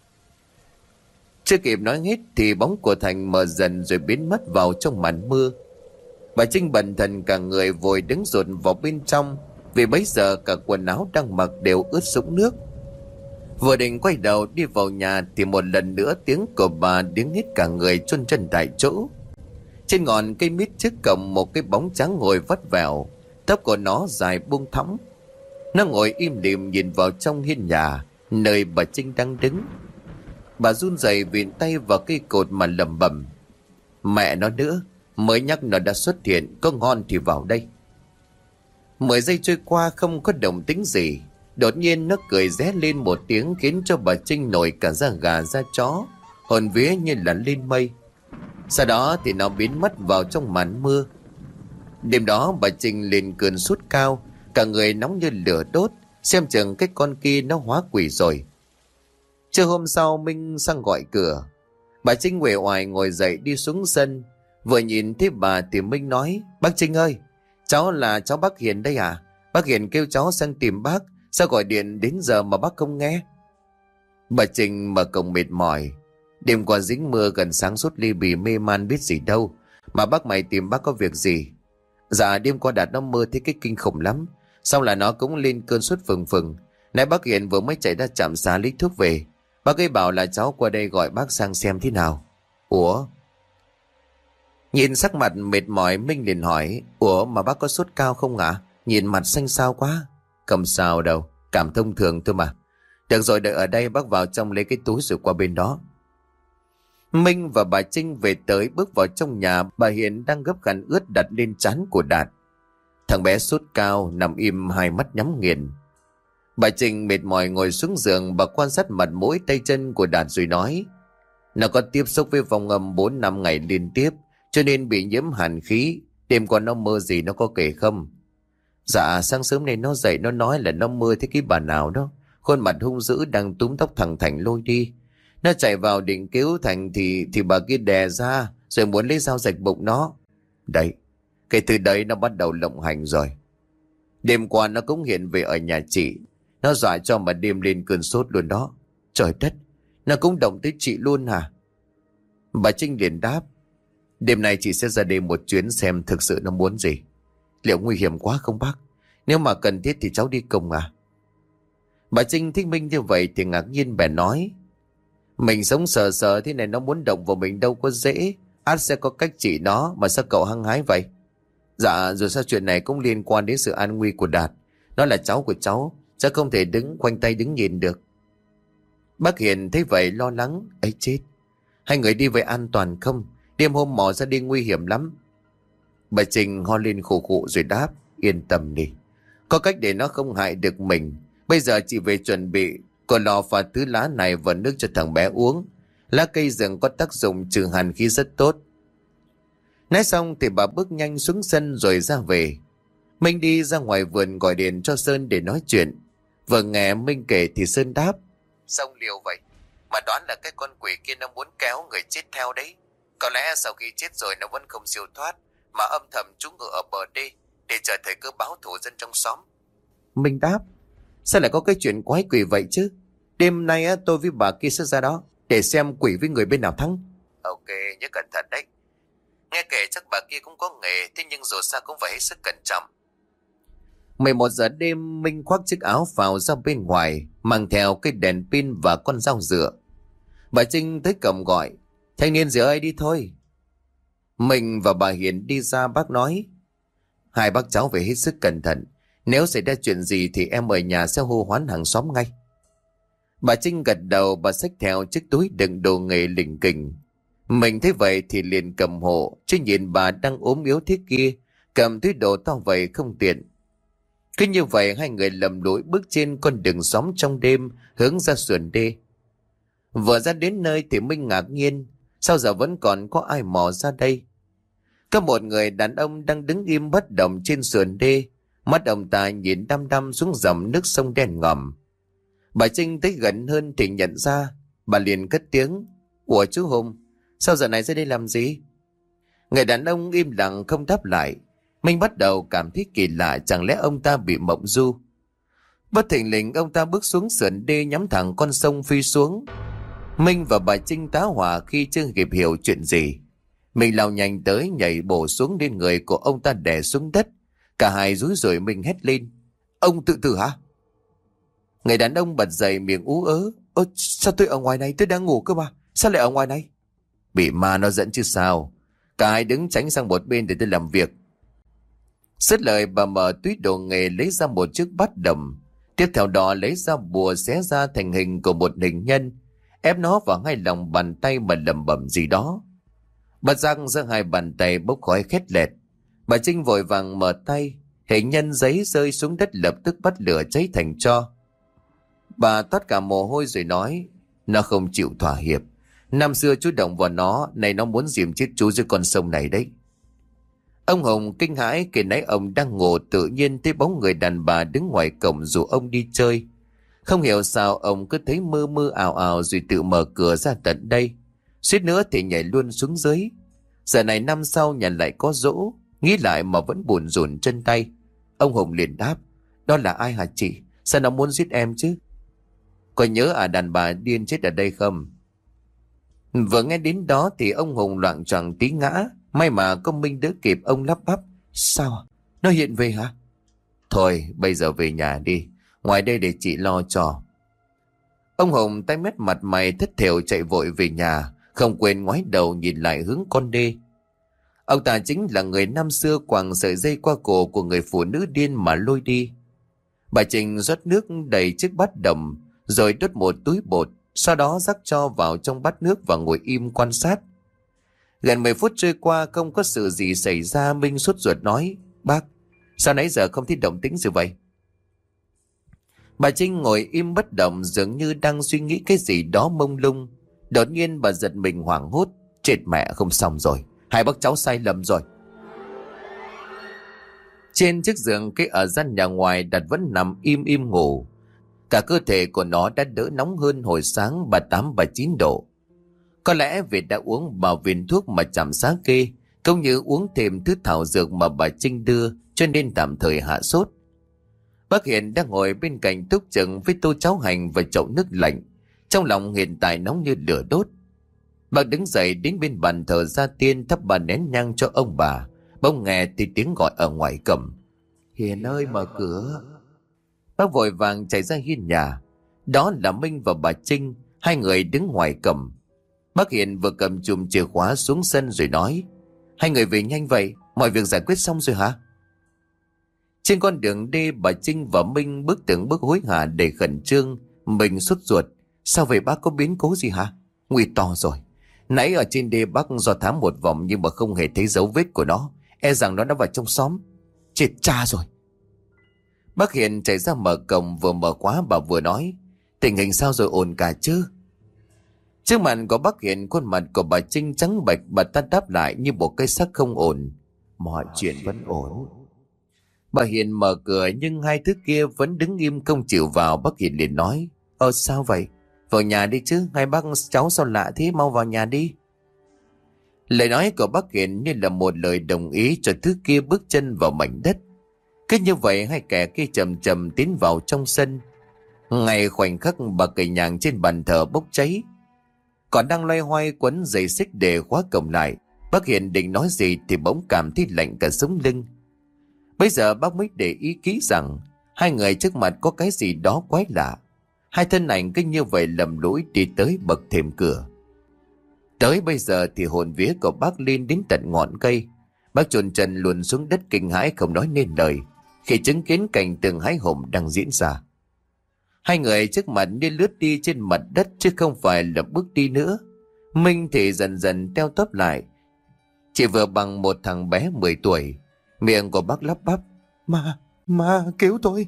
Chưa kịp nói hết thì bóng của Thành mờ dần rồi biến mất vào trong màn mưa. Bà Trinh bần thần cả người vội đứng dồn vào bên trong, vì bấy giờ cả quần áo đang mặc đều ướt sũng nước. Vừa định quay đầu đi vào nhà thì một lần nữa tiếng của bà đứng hết cả người chôn chân tại chỗ. Trên ngọn cây mít trước cổng một cái bóng trắng ngồi vắt vẻo, tóc của nó dài buông thõng. Nó ngồi im lìm nhìn vào trong hiên nhà nơi bà Trinh đang đứng. Bà run rẩy vịn tay vào cây cột mà lẩm bẩm: mẹ nó nữa, mới nhắc nó đã xuất hiện, có ngon thì vào đây. Mười giây trôi qua không có động tĩnh gì. Đột nhiên nó cười ré lên một tiếng khiến cho bà Trinh nổi cả da gà da chó, hồn vía như là lên mây. Sau đó thì nó biến mất vào trong màn mưa. Đêm đó bà Trinh lên cơn sốt cao, cả người nóng như lửa đốt, xem chừng cái con kia nó hóa quỷ rồi. Trưa hôm sau Minh sang gọi cửa. Bà Trinh uể oải ngồi dậy đi xuống sân. Vừa nhìn thấy bà thì Minh nói: bác Trinh ơi, cháu là cháu bác Hiền đây à? Bác Hiền kêu cháu sang tìm bác, sao gọi điện đến giờ mà bác không nghe? Bà Trinh mở cổng mệt mỏi: đêm qua dính mưa gần sáng suốt ly bì mê man biết gì đâu. Mà bác mày tìm bác có việc gì? Dạ đêm qua Đạt nó mơ thấy cái kinh khủng lắm. Xong là nó cũng lên cơn sốt phừng phừng. Nãy bác Hiền vừa mới chạy ra trạm xá lấy thuốc về. Bác ấy bảo là cháu qua đây gọi bác sang xem thế nào. Ủa? Nhìn sắc mặt mệt mỏi Minh liền hỏi: ủa mà bác có sốt cao không ạ? À? Nhìn mặt xanh xao quá. Không sao đâu, cảm thông thường thôi mà. Được rồi, đợi ở đây, bác vào trong lấy cái túi rồi qua bên đó. Minh và bà Trinh về tới, bước vào trong nhà. Bà Hiền đang gấp khăn ướt đặt lên trán của Đạt. Thằng bé sốt cao, nằm im, hai mắt nhắm nghiền. Bà Trinh mệt mỏi ngồi xuống giường. Bà quan sát mặt mũi tay chân của Đạt rồi nói: Nó có tiếp xúc với vòng âm bốn năm ngày liên tiếp, cho nên bị nhiễm hàn khí. Đêm qua nó mơ gì nó có kể không? Dạ, sáng sớm nay nó dậy nó nói là nó mơ thấy cái bà nào đó, khuôn mặt hung dữ, đang túm tóc thằng Thành lôi đi. Nó chạy vào định cứu Thành thì thì bà kia đè ra rồi muốn lấy dao rạch bụng nó. Đấy, kể từ đấy nó bắt đầu lộng hành rồi. Đêm qua nó cũng hiện về ở nhà chị. Nó dọa cho mà đêm lên cơn sốt luôn đó. Trời đất, nó cũng động tới chị luôn hả? Bà Trinh liền đáp: Đêm nay chị sẽ ra đây một chuyến xem thực sự nó muốn gì. Liệu nguy hiểm quá không bác? Nếu mà cần thiết thì cháu đi cùng à? Bà Trinh thích Minh như vậy thì ngạc nhiên bèn nói: Mình sống sờ sờ thế này, nó muốn động vào mình đâu có dễ. Át sẽ có cách trị nó, mà sao cậu hăng hái vậy? Dạ, rồi sao chuyện này cũng liên quan đến sự an nguy của Đạt. Nó là cháu của cháu, cháu không thể đứng khoanh tay đứng nhìn được. Bác Hiền thấy vậy lo lắng: Ấy chết, hai người đi về an toàn không? Đêm hôm mò ra đi nguy hiểm lắm. Bà Trinh ho lên khổ khụ rồi đáp: Yên tâm đi, có cách để nó không hại được mình. Bây giờ chị về chuẩn bị cỏ lò pha thứ lá này vào nước cho thằng bé uống. Lá cây rừng có tác dụng trừ hàn khí rất tốt. Nói xong thì bà bước nhanh xuống sân rồi ra về. Minh đi ra ngoài vườn gọi điện cho Sơn để nói chuyện. Vừa nghe Minh kể thì Sơn đáp: Xong liều vậy, mà đoán là cái con quỷ kia nó muốn kéo người chết theo đấy. Có lẽ sau khi chết rồi nó vẫn không siêu thoát, mà âm thầm trú ngụ ở bờ đê để chờ thời cơ báo thù dân trong xóm. Minh đáp: Sao lại có cái chuyện quái quỷ vậy chứ? Đêm nay á, tôi với bà kia sẽ ra đó để xem quỷ với người bên nào thắng. Ok, nhớ cẩn thận đấy. Nghe kể chắc bà kia cũng có nghề, thế nhưng dù sao cũng phải hết sức cẩn trọng. mười một giờ đêm, Minh khoác chiếc áo vào ra bên ngoài, mang theo cái đèn pin và con dao dựa. Bà Trinh tới cổng gọi: Thanh niên gì ơi, đi thôi. Mình và bà Hiền đi ra. Bác nói: Hai bác cháu phải hết sức cẩn thận. Nếu xảy ra chuyện gì thì em ở nhà sẽ hô hoán hàng xóm ngay. Bà Trinh gật đầu. Bà xách theo chiếc túi đựng đồ nghề lỉnh kỉnh. Mình thấy vậy thì liền cầm hộ, chứ nhìn bà đang ốm yếu thế kia, cầm túi đồ to vậy không tiện. Cứ như vậy hai người lầm lũi bước trên con đường xóm trong đêm, hướng ra sườn đê. Vừa ra đến nơi thì Minh ngạc nhiên: Sao giờ vẫn còn có ai mò ra đây? Có một người đàn ông đang đứng im bất động trên sườn đê. Mắt ông ta nhìn đăm đăm xuống dòng nước sông đen ngòm. Bà Trinh tới gần hơn thì nhận ra. Bà liền cất tiếng: Ủa chú Hùng, sao giờ này ra đây làm gì? Người đàn ông im lặng không đáp lại. Minh bắt đầu cảm thấy kỳ lạ, chẳng lẽ ông ta bị mộng du? Bất thình lình ông ta bước xuống sườn đê, nhắm thẳng con sông phi xuống. Minh và bà Trinh tá hỏa khi chưa kịp hiểu chuyện gì. Mình lao nhanh tới, nhảy bổ xuống lên người của ông ta đè xuống đất. Cả hai rúi rủi mình hét lên: Ông tự tử hả? Người đàn ông bật dậy miệng ú ớ: Ơ, sao tôi ở ngoài này, tôi đang ngủ cơ mà, sao lại ở ngoài này? Bị ma nó dẫn chứ sao. Cả hai đứng tránh sang một bên để tôi làm việc. Dứt lời, bà mở túi đồ nghề lấy ra một chiếc bát đồng. Tiếp theo đó lấy ra bùa xé ra thành hình của một hình nhân, ép nó vào hai lòng bàn tay mà lẩm bẩm gì đó. Bà giang ra hai bàn tay bốc khói khét lẹt. Bà Trinh vội vàng mở tay, hình nhân giấy rơi xuống đất lập tức bắt lửa cháy thành tro. Bà toát cả mồ hôi rồi nói: Nó không chịu thỏa hiệp. Năm xưa chú động vào nó, nay nó muốn dìm chết chú dưới con sông này đấy. Ông Hùng kinh hãi, kể nãy ông đang ngủ tự nhiên thấy bóng người đàn bà đứng ngoài cổng rủ ông đi chơi. Không hiểu sao ông cứ thấy mơ mơ ảo ảo rồi tự mở cửa ra tận đây. Suýt nữa thì nhảy luôn xuống dưới. Giờ này năm sau nhà lại có giỗ, nghĩ lại mà vẫn buồn rùn chân tay. Ông Hùng liền đáp: Đó là ai hả chị? Sao nó muốn giết em chứ? Có nhớ à đàn bà điên chết ở đây không? Vừa nghe đến đó thì ông Hùng loạng choạng tí ngã. May mà có Minh đỡ kịp, ông lắp bắp: Sao? Nó hiện về hả? Thôi bây giờ về nhà đi, ngoài đây để chị lo cho. Ông Hùng tay mét mặt mày thất thểu chạy vội về nhà, không quên ngoái đầu nhìn lại hướng con đê. Ông ta chính là người năm xưa quàng sợi dây qua cổ của người phụ nữ điên mà lôi đi. Bà Trình rót nước đầy chiếc bát đồng rồi đốt một túi bột. sau đó rắc cho vào trong bát nước và ngồi im quan sát. Gần mười phút trôi qua không có sự gì xảy ra. Minh sốt ruột nói: Bác, sao nãy giờ không thấy động tĩnh gì vậy? Bà Trinh ngồi im bất động, dường như đang suy nghĩ cái gì đó mông lung. Đột nhiên bà giật mình hoảng hốt: Chết mẹ, không xong rồi, hai bác cháu sai lầm rồi. Trên chiếc giường cây ở gian nhà ngoài đặt vẫn nằm im im ngủ. Cả cơ thể của nó đã đỡ nóng hơn hồi sáng ba tám ba chín độ. Có lẽ vì đã uống bao viên thuốc mà chạm xá kê, cũng như uống thêm thứ thảo dược mà bà Trinh đưa, cho nên tạm thời hạ sốt. Bác Hiền đang ngồi bên cạnh túc trực với tô cháo hành và chậu nước lạnh. Trong lòng hiện tại nóng như lửa đốt. Bác đứng dậy đến bên bàn thờ gia tiên thắp ba nén nhang cho ông bà. Bỗng nghe thì tiếng gọi ở ngoài cổng: Hiền ơi, mở cửa. Bác vội vàng chạy ra hiên nhà. Đó là Minh và bà Trinh, hai người đứng ngoài cổng. Bác Hiền vừa cầm chùm chìa khóa xuống sân rồi nói: Hai người về nhanh vậy, mọi việc giải quyết xong rồi hả? Trên con đường đi, bà Trinh và Minh bước từng bước hối hả để khẩn trương. Mình sốt ruột: Sao vậy bác, có biến cố gì hả? Nguy to rồi. Nãy ở trên đê bác do thám một vòng nhưng mà không hề thấy dấu vết của nó. E rằng nó đã vào trong xóm. Chết cha rồi. Bác Hiền chạy ra mở cổng, vừa mở khóa bà vừa nói: Tình hình sao rồi, ổn cả chứ? Trước mặt của bác Hiền, khuôn mặt của bà Trinh trắng bệch, bà ta đáp lại như một cái xác không ổn: Mọi chuyện vẫn ổn. Bà Hiền mở cửa nhưng hai thứ kia vẫn đứng im không chịu vào. Bác Hiền liền nói: Ờ sao vậy? Vào nhà đi chứ, hai bác cháu sao lạ thế, mau vào nhà đi. Lời nói của bác Hiền như là một lời đồng ý cho thứ kia bước chân vào mảnh đất. Cứ như vậy hai kẻ kia chậm chậm tiến vào trong sân. Ngay khoảnh khắc bà cây nhang trên bàn thờ bốc cháy. Còn đang loay hoay quấn dây xích để khóa cổng lại, bác Hiền định nói gì thì bỗng cảm thấy lạnh cả sống lưng. Bây giờ bác mới để ý kỹ rằng hai người trước mặt có cái gì đó quái lạ. Hai thân ảnh cứ như vậy lầm lũi đi tới bậc thềm cửa. Tới bây giờ thì hồn vía của bác lên đến tận ngọn cây. Bác chôn chân luồn xuống đất kinh hãi không nói nên lời khi chứng kiến cảnh tượng hãi hùng đang diễn ra. Hai người trước mặt như lướt đi trên mặt đất chứ không phải là bước đi nữa. Minh thì dần dần teo tóp lại, chỉ vừa bằng một thằng bé mười tuổi. Miệng của bác lắp bắp: Ma, ma, cứu tôi.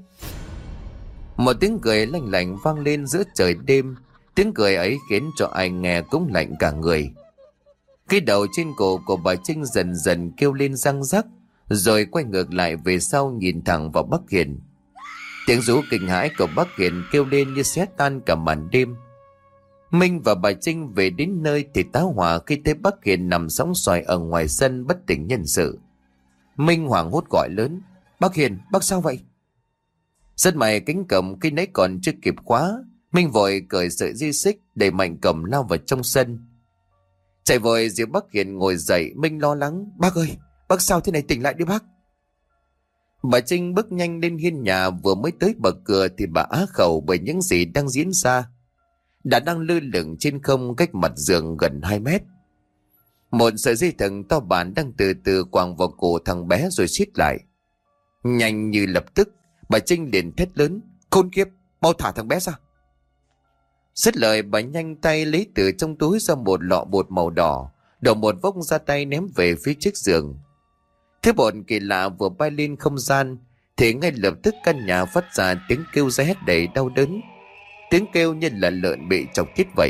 Một tiếng cười lanh lảnh vang lên giữa trời đêm. Tiếng cười ấy khiến cho ai nghe cũng lạnh cả người. Cái đầu trên cổ của bà Trinh dần dần kêu lên răng rắc, rồi quay ngược lại về sau nhìn thẳng vào bác Hiền. Tiếng rú kinh hãi của bác Hiền kêu lên như xé tan cả màn đêm. Minh và bà Trinh về đến nơi thì tá hỏa khi thấy bác Hiền nằm sóng xoài ở ngoài sân bất tỉnh nhân sự. Minh hoảng hốt gọi lớn: Bác Hiền, bác sao vậy? Rất may cánh cổng khi nãy còn chưa kịp khóa. Minh vội cởi sợi dây xích đẩy mạnh cổng lao vào trong sân. Chạy vội dìu bác Hiền ngồi dậy. Minh lo lắng: Bác ơi, bác sao thế này, tỉnh lại đi bác. Bà Trinh bước nhanh lên hiên nhà. Vừa mới tới bậc cửa thì bà á khẩu bởi những gì đang diễn ra. Đã đang lơ lửng trên không cách mặt giường gần hai mét. Một sợi dây thừng to bản đang từ từ quàng vào cổ thằng bé rồi siết lại. Nhanh như lập tức, bà Trinh liền thét lớn: Khốn kiếp, mau thả thằng bé ra. Dứt lời, bà nhanh tay lấy từ trong túi ra một lọ bột màu đỏ, đổ một vốc ra tay ném về phía chiếc giường. Thứ bột kỳ lạ vừa bay lên không gian thì ngay lập tức căn nhà phát ra tiếng kêu ré đầy đau đớn. Tiếng kêu như là lợn bị chọc tiết vậy.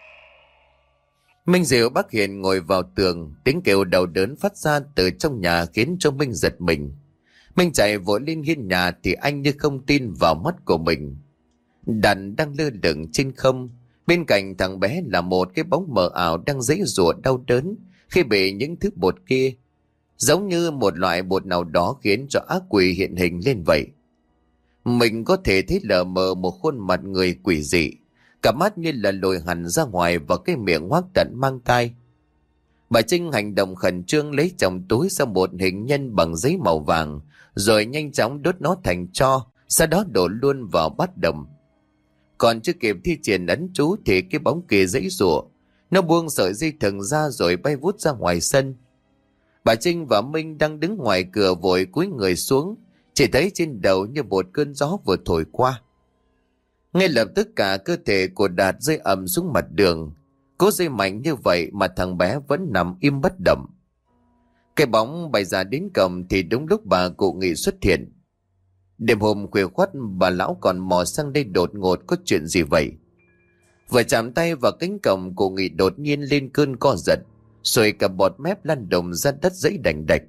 Minh dìu bác Hiền ngồi vào tường. Tiếng kêu đau đớn phát ra từ trong nhà khiến cho Minh giật mình. Minh chạy vội lên hiên nhà thì anh như không tin vào mắt của mình. Đàn đang lơ lửng trên không, bên cạnh thằng bé là một cái bóng mờ ảo đang giãy giụa đau đớn khi bị những thứ bột kia, giống như một loại bột nào đó khiến cho ác quỷ hiện hình lên vậy. Mình có thể thấy lờ mờ một khuôn mặt người quỷ dị, cả mắt như là lồi hẳn ra ngoài và cái miệng hoác tận mang tai. Bà Trinh hành động khẩn trương lấy trong túi ra một hình nhân bằng giấy màu vàng, rồi nhanh chóng đốt nó thành tro, sau đó đổ luôn vào bát đồng. Còn chưa kịp thi triển ấn chú thì cái bóng kia giãy giụa, nó buông sợi dây thừng ra rồi bay vút ra ngoài sân. Bà Trinh và Minh đang đứng ngoài cửa vội cúi người xuống, chỉ thấy trên đầu như một cơn gió vừa thổi qua. Ngay lập tức cả cơ thể của Đạt rơi ầm xuống mặt đường. Cố dây mạnh như vậy mà thằng bé vẫn nằm im bất động. Cái bóng bay ra đến cổng thì đúng lúc bà cụ Nghị xuất hiện. Đêm hôm khuya khoắt bà lão còn mò sang đây đột ngột, có chuyện gì vậy? Vừa chạm tay vào cánh cổng, cụ Nghị đột nhiên lên cơn co giật, rồi cả bọt mép lăn đồng ra đất dẫy đành đạch.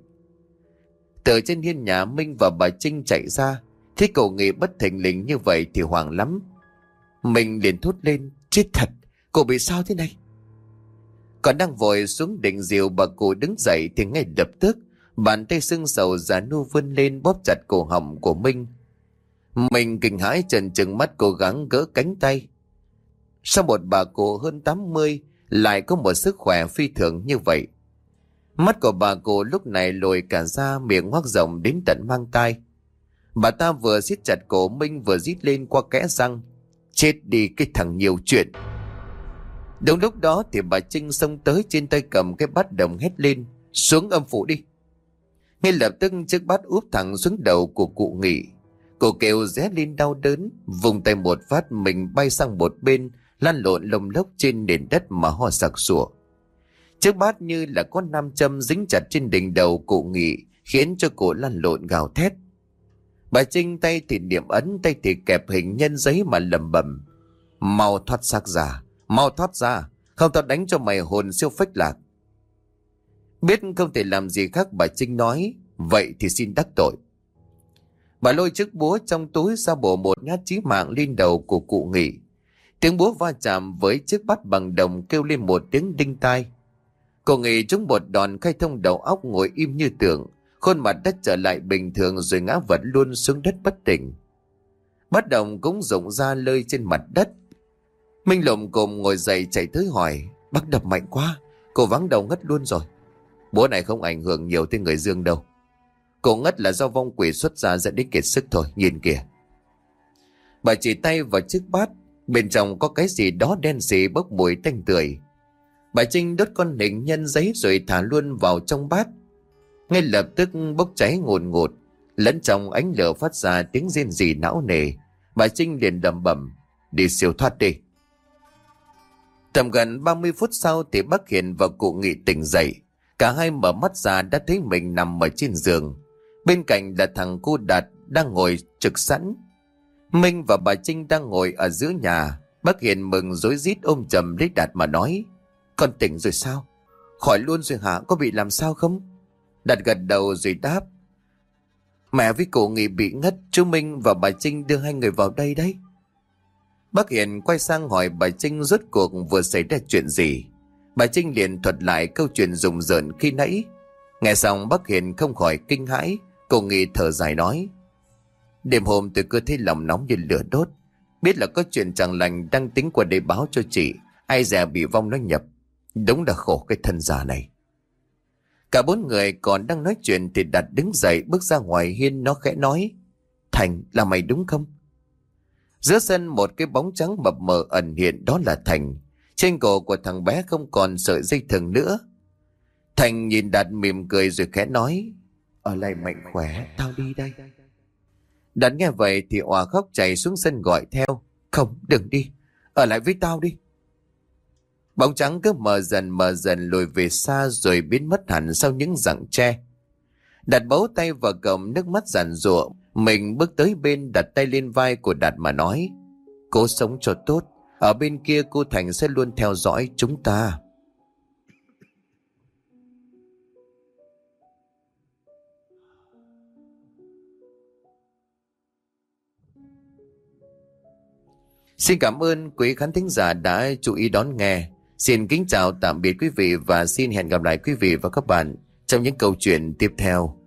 Từ trên hiên nhà, Minh và bà Trinh chạy ra. Thấy cụ Nghị bất thình lình như vậy thì hoảng lắm. Mình liền thốt lên: chết thật, cô bị sao thế này? Còn đang vội xuống định dìu bà cụ đứng dậy thì ngay lập tức bàn tay sưng sầu già nua vươn lên bóp chặt cổ họng của Minh. Mình kinh hãi trần trừng mắt cố gắng gỡ cánh tay. Sao một bà cụ hơn tám mươi lại có một sức khỏe phi thường như vậy? Mắt của bà cụ lúc này lồi cả ra, miệng ngoác rộng đến tận mang tai. Bà ta vừa siết chặt cổ Minh vừa rít lên qua kẽ răng: chết đi cái thằng nhiều chuyện. Đúng lúc đó thì bà Trinh xông tới, trên tay cầm cái bát đồng hét lên: xuống âm phủ đi. Ngay lập tức chiếc bát úp thẳng xuống đầu của cụ Nghị. Cô kêu ré lên đau đớn, vùng tay một phát mình bay sang một bên, lăn lộn lồng lốc trên nền đất mà ho sặc sủa. Chiếc bát như là có nam châm dính chặt trên đỉnh đầu cụ Nghị, khiến cho cụ lăn lộn gào thét. Bà Trinh tay thì niệm ấn, tay thì kẹp hình nhân giấy mà lẩm bẩm: mau thoát xác ra, mau thoát ra, không tao đánh cho mày hồn siêu phách lạc. Biết không thể làm gì khác, bà Trinh nói: vậy thì xin đắc tội. Bà lôi chiếc búa trong túi ra bổ một nhát chí mạng lên đầu của cụ Nghị. Tiếng búa va chạm với chiếc bát bằng đồng kêu lên một tiếng đinh tai. Cụ Nghị trúng một đòn khai thông đầu óc, ngồi im như tượng, khuôn mặt đất trở lại bình thường rồi ngã vật luôn xuống đất bất tỉnh. Bát đồng cũng rụng ra lơi trên mặt đất. Minh lồm cồm ngồi dậy chạy tới hỏi: bác đập mạnh quá, cô vắng đầu ngất luôn rồi. Búa này không ảnh hưởng nhiều tới người Dương đâu. Cô ngất là do vong quỷ xuất ra dẫn đến kiệt sức thôi, nhìn kìa. Bà chỉ tay vào chiếc bát, bên trong có cái gì đó đen sì bốc mùi tanh tưởi. Bà Trinh đốt con hình nhân giấy rồi thả luôn vào trong bát. Ngay lập tức bốc cháy ngùn ngụt, lẫn trong ánh lửa phát ra tiếng rên rỉ não nề. Bà Trinh liền đầm bẩm: đi siêu thoát đi. Tầm gần ba mươi phút sau thì bác Hiền và cụ Nghị tỉnh dậy. Cả hai mở mắt ra đã thấy mình nằm ở trên giường. Bên cạnh là thằng cu Đạt đang ngồi trực sẵn. Minh và bà Trinh đang ngồi ở giữa nhà. Bác Hiền mừng rối rít ôm chầm lấy Đạt mà nói: con tỉnh rồi sao? Khỏi luôn rồi hả? Có bị làm sao không? Đạt gật đầu rồi đáp: mẹ với cụ Nghị bị ngất, chú Minh và bà Trinh đưa hai người vào đây đấy. Bác Hiền quay sang hỏi bà Trinh rốt cuộc vừa xảy ra chuyện gì. Bà Trinh liền thuật lại câu chuyện rùng rợn khi nãy. Nghe xong bác Hiền không khỏi kinh hãi. Cụ Nghị thở dài nói: đêm hôm tôi cứ thấy lòng nóng như lửa đốt, biết là có chuyện chẳng lành đang tính qua đây báo cho chị, ai dè bị vong nó nhập. Đúng là khổ cái thân già này. Cả bốn người còn đang nói chuyện thì Đạt đứng dậy bước ra ngoài hiên, nó khẽ nói: Thành, là mày đúng không? Giữa sân một cái bóng trắng mập mờ ẩn hiện, đó là Thành. Trên cổ của thằng bé không còn sợi dây thừng nữa. Thành nhìn Đạt mỉm cười rồi khẽ nói: ở lại mạnh khỏe, tao đi đây. Đạt nghe vậy thì òa khóc chạy xuống sân gọi theo: không, đừng đi, ở lại với tao đi. Bóng trắng cứ mờ dần mờ dần lùi về xa rồi biến mất hẳn sau những rặng tre. Đạt bấu tay vào cổng, nước mắt giàn giụa. Mình bước tới bên đặt tay lên vai của Đạt mà nói: cố sống cho tốt, ở bên kia cô Thành sẽ luôn theo dõi chúng ta. Xin cảm ơn quý khán thính giả đã chú ý đón nghe. Xin kính chào tạm biệt quý vị và xin hẹn gặp lại quý vị và các bạn trong những câu chuyện tiếp theo.